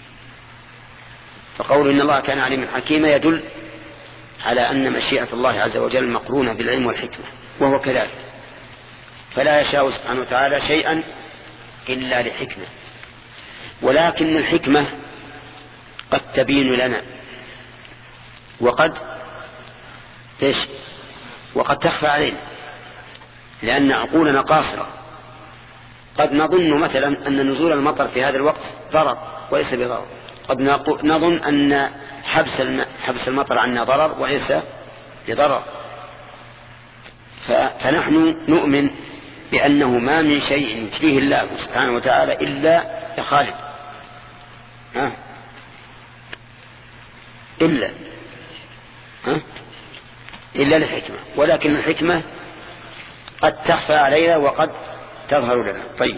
فقول إن الله كان عليما حكيما يدل على أن مشيئة الله عز وجل مقرونة بالعلم والحكمة، وهو كذلك، فلا يشاء سبحانه وتعالى شيئا إلا لحكمة. ولكن الحكمة قد تبين لنا وقد إيش وقد تخفى علينا، لأن عقولنا قاصرة. قد نظن مثلا أن نزول المطر في هذا الوقت ضرر وليس بضرر، قد نظن أن حبس حبس المطر عنا ضرر وليس بضرر. فنحن نؤمن بأنه ما من شيء يجريه الله سبحانه وتعالى إلا يا خالد ها إلا ها إلا للحكمة. ولكن الحكمة قد تخفى علينا وقد تظهر لنا. طيب،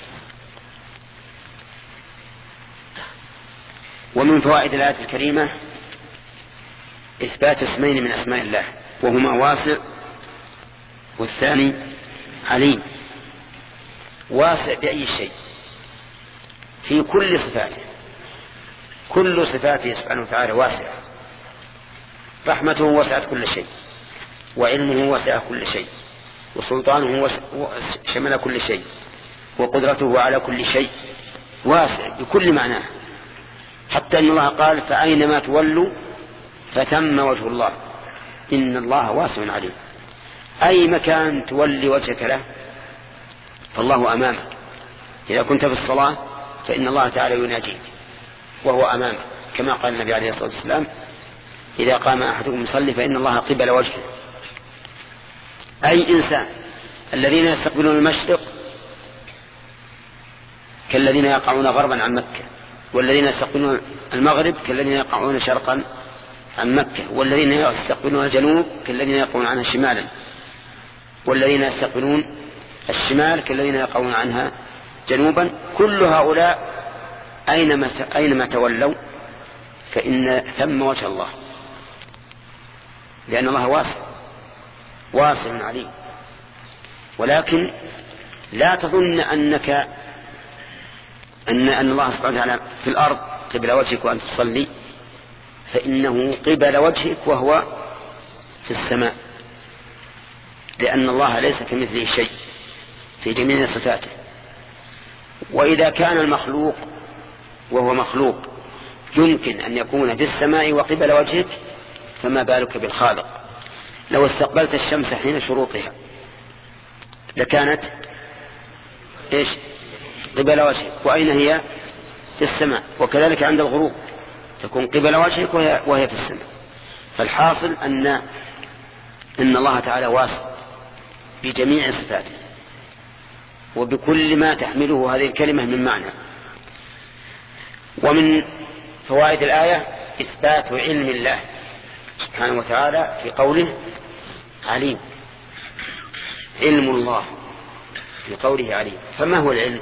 ومن فوائد الآية الكريمة إثبات اسمين من أسماء الله، وهما واسع والثاني عليم. واسع بأي شيء، في كل صفاته، كل صفاته سبحانه وتعالى واسعة. رحمته وسعت كل شيء، وعلمه وسع كل شيء، وسلطانه شمل كل شيء، وقدرته على كل شيء، واسع بكل معناه، حتى أن الله قال فأينما تولوا فثم وجه الله إن الله واسع عليم. أي مكان تولي وجهك له فالله أمامك. إذا كنت في الصلاة فإن الله تعالى يناجيك وهو أمامك، كما قال النبي عليه الصلاة والسلام إذا قام أحدكم يصلي فإن الله قبل وجهه. أي إنسان، الذين يستقبلون المشرق كالذين يقعون غربا عن مكة، والذين يستقبلون المغرب كالذين يقعون شرقا عن مكة، والذين يستقبلون الجنوب كالذين يقعون عنها شمالا، والذين يستقبلون الشمال كالذين يقعون عنها جنوبا. كل هؤلاء أينما أينما تولوا فإن ثم وجه الله، لأن الله واسع واسع عليم. ولكن لا تظن أنك أن أن الله سبحانه وتعالى في الأرض قبل وجهك وأنت تصلي، فإنه قبل وجهك وهو في السماء، لأن الله ليس كمثله شيء في جميع صفاته. وإذا كان المخلوق وهو مخلوق يمكن أن يكون في السماء وقبل وجهك، فما بالك بالخالق. لو استقبلت الشمس حين شروطها لكانت إيش؟ قبل وجهك، وأين هي؟ في السماء. وكذلك عند الغروب تكون قبل وجهك وهي, وهي في السماء. فالحاصل أن إن الله تعالى واسع بجميع صفاته وبكل ما تحمله هذه الكلمة من معنى. ومن فوائد الآية إثبات علم الله سبحانه وتعالى في قوله عليم. علم الله في قوله عليم. فما هو العلم؟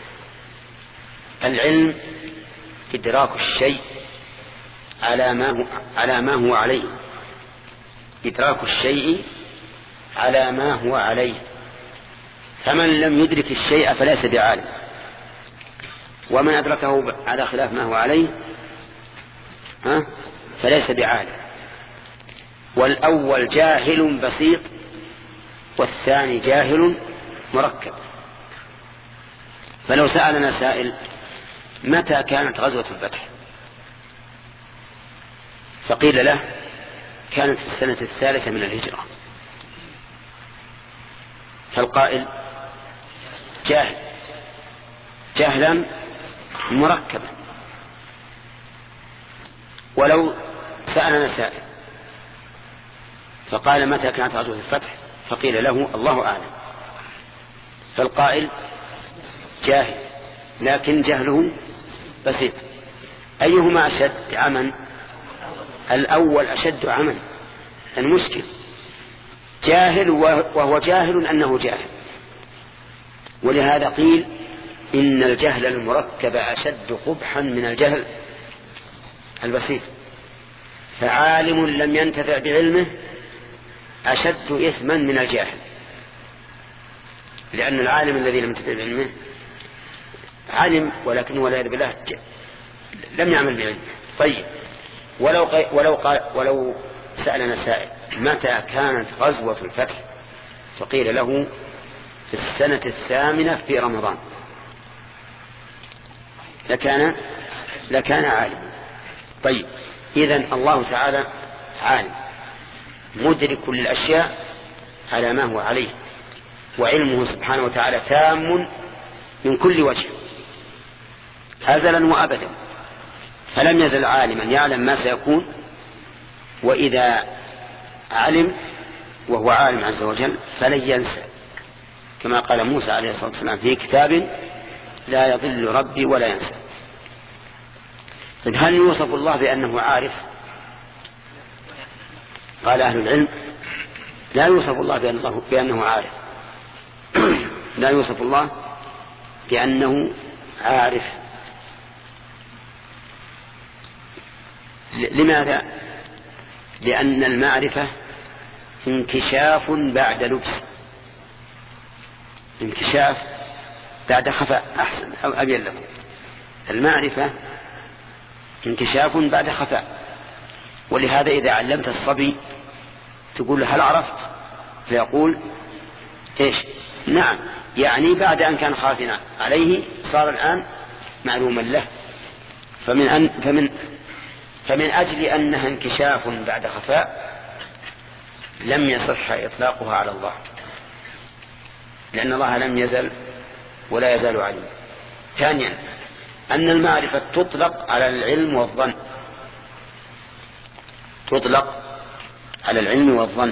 العلم إدراك الشيء على ما هو على ما هو عليه، إدراك الشيء على ما هو عليه. فمن لم يدرك الشيء فليس بعالم، ومن أدركه على خلاف ما هو عليه ها فليس بعالم. والأول جاهل بسيط، والثاني جاهل مركب. فلو سألنا سائل متى كانت غزوة الفتح، فقيل له كانت في السنة الثالثة من الهجرة، فالقائل جاهل جهلا مركبا. ولو سألنا سائل فقال متى كانت غزوة الفتح، فقيل له الله أعلم، فالقائل جاهل لكن جهله بسيط. أيهما أشد عمى؟ الأول أشد عمى. المشكل جاهل وهو جاهل أنه جاهل، ولهذا قيل إن الجهل المركب أشد قبحا من الجهل البسيط. فعالم لم ينتفع بعلمه أشد إثما من الجاهل، لأن العالم الذي لم ينتفع بعلمه علم ولكنه والعياذ بالله لم يعمل بعلمه. طيب، ولو قي... ولو قال... ولو سألنا سائل متى كانت غزوة الفتح، فقيل له في السنة الثامنة في رمضان، لكان لكان عالم. طيب، إذن الله تعالى عالم مدرك للأشياء على ما هو عليه، وعلمه سبحانه وتعالى تام من كل وجه أزلا وأبدا، فلم يزل عالما يعلم ما سيكون. وإذا علم وهو عالم عز وجل فلن ينسى، كما قال موسى عليه الصلاة والسلام في كتاب لا يضل ربي ولا ينسى. هل يوصف الله بأنه عارف؟ قال أهل العلم لا يوصف الله بأنه عارف، لا يوصف الله بأنه عارف. لماذا؟ لأن المعرفة انكشاف بعد لبس، انكشاف بعد خفاء. أحسن أو أبين لكم، المعرفة انكشاف بعد خفاء. ولهذا إذا علمت الصبي تقول له هل عرفت؟ فيقول إيش؟ نعم، يعني بعد أن كان خافنا عليه صار الآن معلوما له. فمن, أن فمن, فمن أجل أنها انكشاف بعد خفاء لم يصح إطلاقها على الله، لأن الله لم يزل ولا يزال عليم. ثانيا أن المعرفة تطلق على العلم والظن، تطلق على العلم والظن.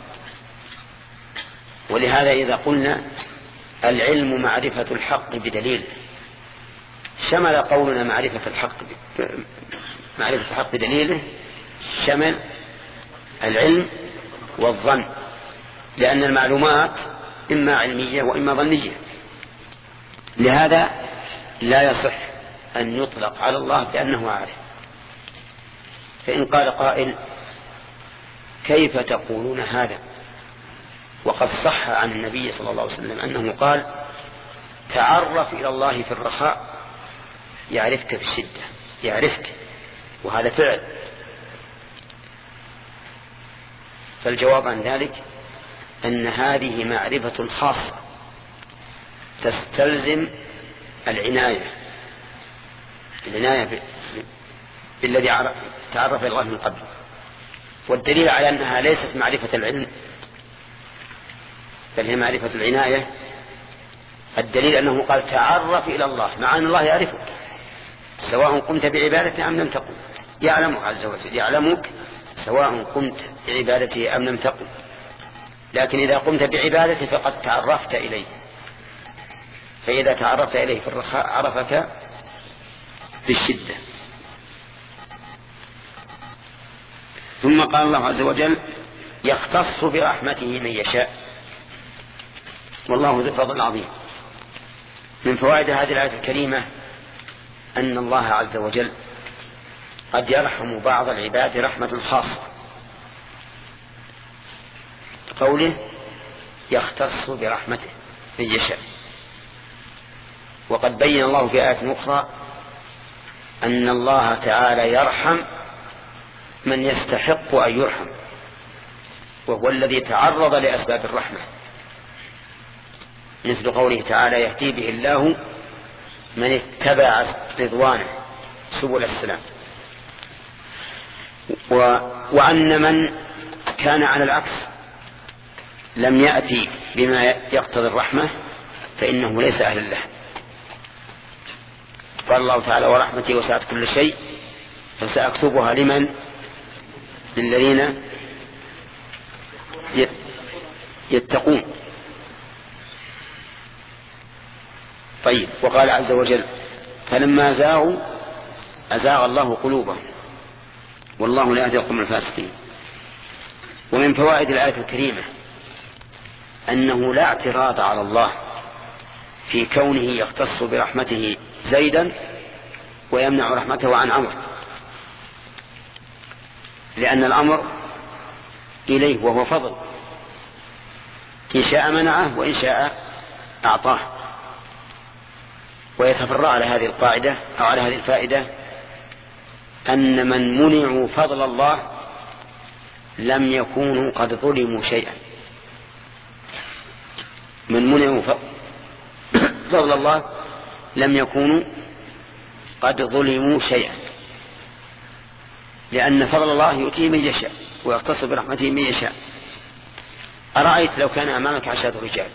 ولهذا إذا قلنا العلم معرفة الحق بدليل، شمل قولنا معرفة الحق معرفة الحق بدليله شمل العلم والظن، لأن المعلومات إما علمية وإما ظنية. لهذا لا يصح أن يطلق على الله بأنه عارف. فإن قال قائل كيف تقولون هذا وقد صح عن النبي صلى الله عليه وسلم أنه قال تعرف إلى الله في الرخاء يعرفك في الشدة، يعرفك، وهذا فعل. فالجواب عن ذلك أن هذه معرفة خاصة تستلزم العناية، العناية بالذي تعرف إلى الله من قبل. والدليل على أنها ليست معرفة العلم بل هي معرفة العناية، الدليل أنه قال تعرف إلى الله، مع أن الله يعرفك سواء قمت بعبادته أم لم تقم، يعلمك عز وجل، يعلمك سواء قمت بعبادته أم لم تقم. لكن إذا قمت بعبادته فقد تعرفت إليه، فإذا تعرفت إليه في الرخاء عرفك في الشدة. ثم قال الله عز وجل يختص برحمته من يشاء والله ذو الفضل العظيم. من فوائد هذه الآية الكريمة أن الله عز وجل قد يرحم بعض العباد رحمة خاصة، قوله يختص برحمته من يشاء. وقد بين الله في آية أخرى أن الله تعالى يرحم من يستحق أن يرحم، وهو الذي تعرض لأسباب الرحمة، مثل قوله تعالى يهدي به الله من اتبع رضوانه سبل السلام. و... وأن من كان على العكس لم يأتي بما يقتضي الرحمة فإنه ليس أهلا له. قال الله تعالى ورحمتي وسعت كل شيء فسأكتبها لمن؟ للذين يتقون. طيب، وقال عز وجل فلما زاغوا أزاغ الله قلوبهم والله لا يهدي القوم الفاسقين. ومن فوائد الآية الكريمة أنه لا اعتراض على الله في كونه يختص برحمته زيدا ويمنع رحمته عن عمرو، لأن الأمر إليه وهو فضل، إن شاء منعه وإن شاء أعطاه. ويتفرع على هذه القاعدة أو على هذه الفائدة أن من منعوا فضل الله لم يكونوا قد ظلموا شيئا. من منعوا فضل الله لم يكونوا قد ظلموا شيئا، لأن فضل الله يؤتيه من يشاء ويختص برحمته من يشاء. أرأيت لو كان أمامك عشرة رجال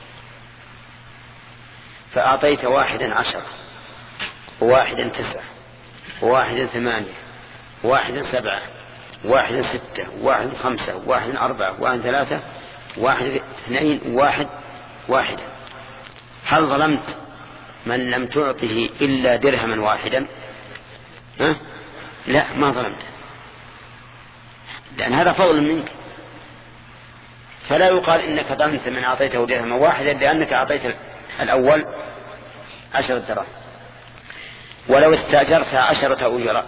فأعطيت واحدا عشرة وواحدا تسعة وواحدا ثمانية وواحدا سبعة وواحدا ستة وواحدا خمسة وواحدا أربعة وواحدا ثلاثة وواحدا اثنين وواحد واحدا، هل ظلمت من لم تعطه إلا درهما واحدا؟ ها؟ لا، ما ظلمت، لأن هذا فضل منك. فلا يقال إنك ظننت من أعطيته درهما واحدا لأنك أعطيت الأول عشرة دراهم. ولو استأجرت عشرة أجراء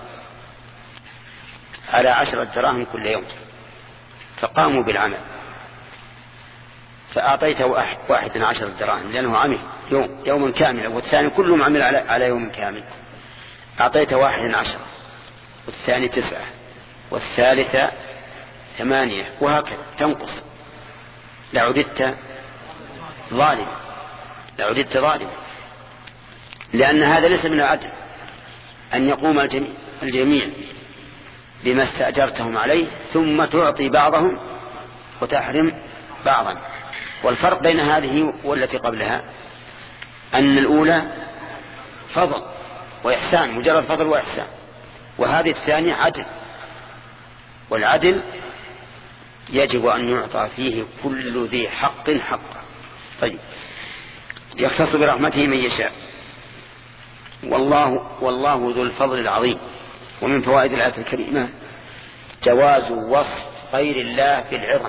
على عشرة دراهم كل يوم فقاموا بالعمل فأعطيت واحد عشر دراهم لأنه عمل يوم يوما كاملا والثاني كلهم عمل على, على يوم كامل، أعطيت واحد عشر والثاني تسعة والثالثة ثمانية وهكذا تنقص، لعددت ظالم لعددت ظالم لأن هذا ليس من العدل أن يقوم الجميع, الجميع بما استأجرتهم عليه ثم تعطي بعضهم وتحرم بعضا. والفرق بين هذه والتي قبلها أن الأولى فضل وإحسان، مجرد فضل وإحسان، وهذه الثانية عدل، والعدل يجب أن يعطى فيه كل ذي حق حقه. طيب، يختص برحمته من يشاء والله والله ذو الفضل العظيم. ومن فوائد الآية الكريمة جواز وصف غير الله بالعظم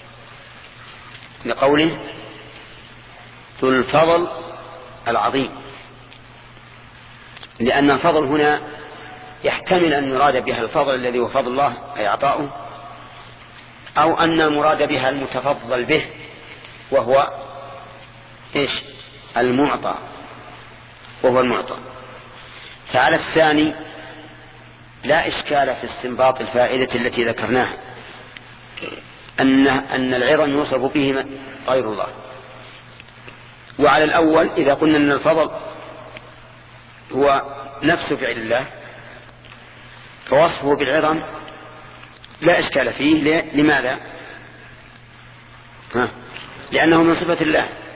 لقوله ذو الفضل العظيم، لأن الفضل هنا يحتمل أن يراد بها الفضل الذي هو فضل الله أي عطاؤه، أو أن المراد بها المتفضل به وهو إيش؟ المعطى وهو المعطى. فعلى الثاني لا إشكال في استنباط الفائدة التي ذكرناها أن أن العظم يوصف به غير الله. وعلى الأول إذا قلنا أن الفضل هو نفس فعل الله فوصفه بالعظم لا إشكال فيه. لماذا؟ ها؟ لأنه من صفة الله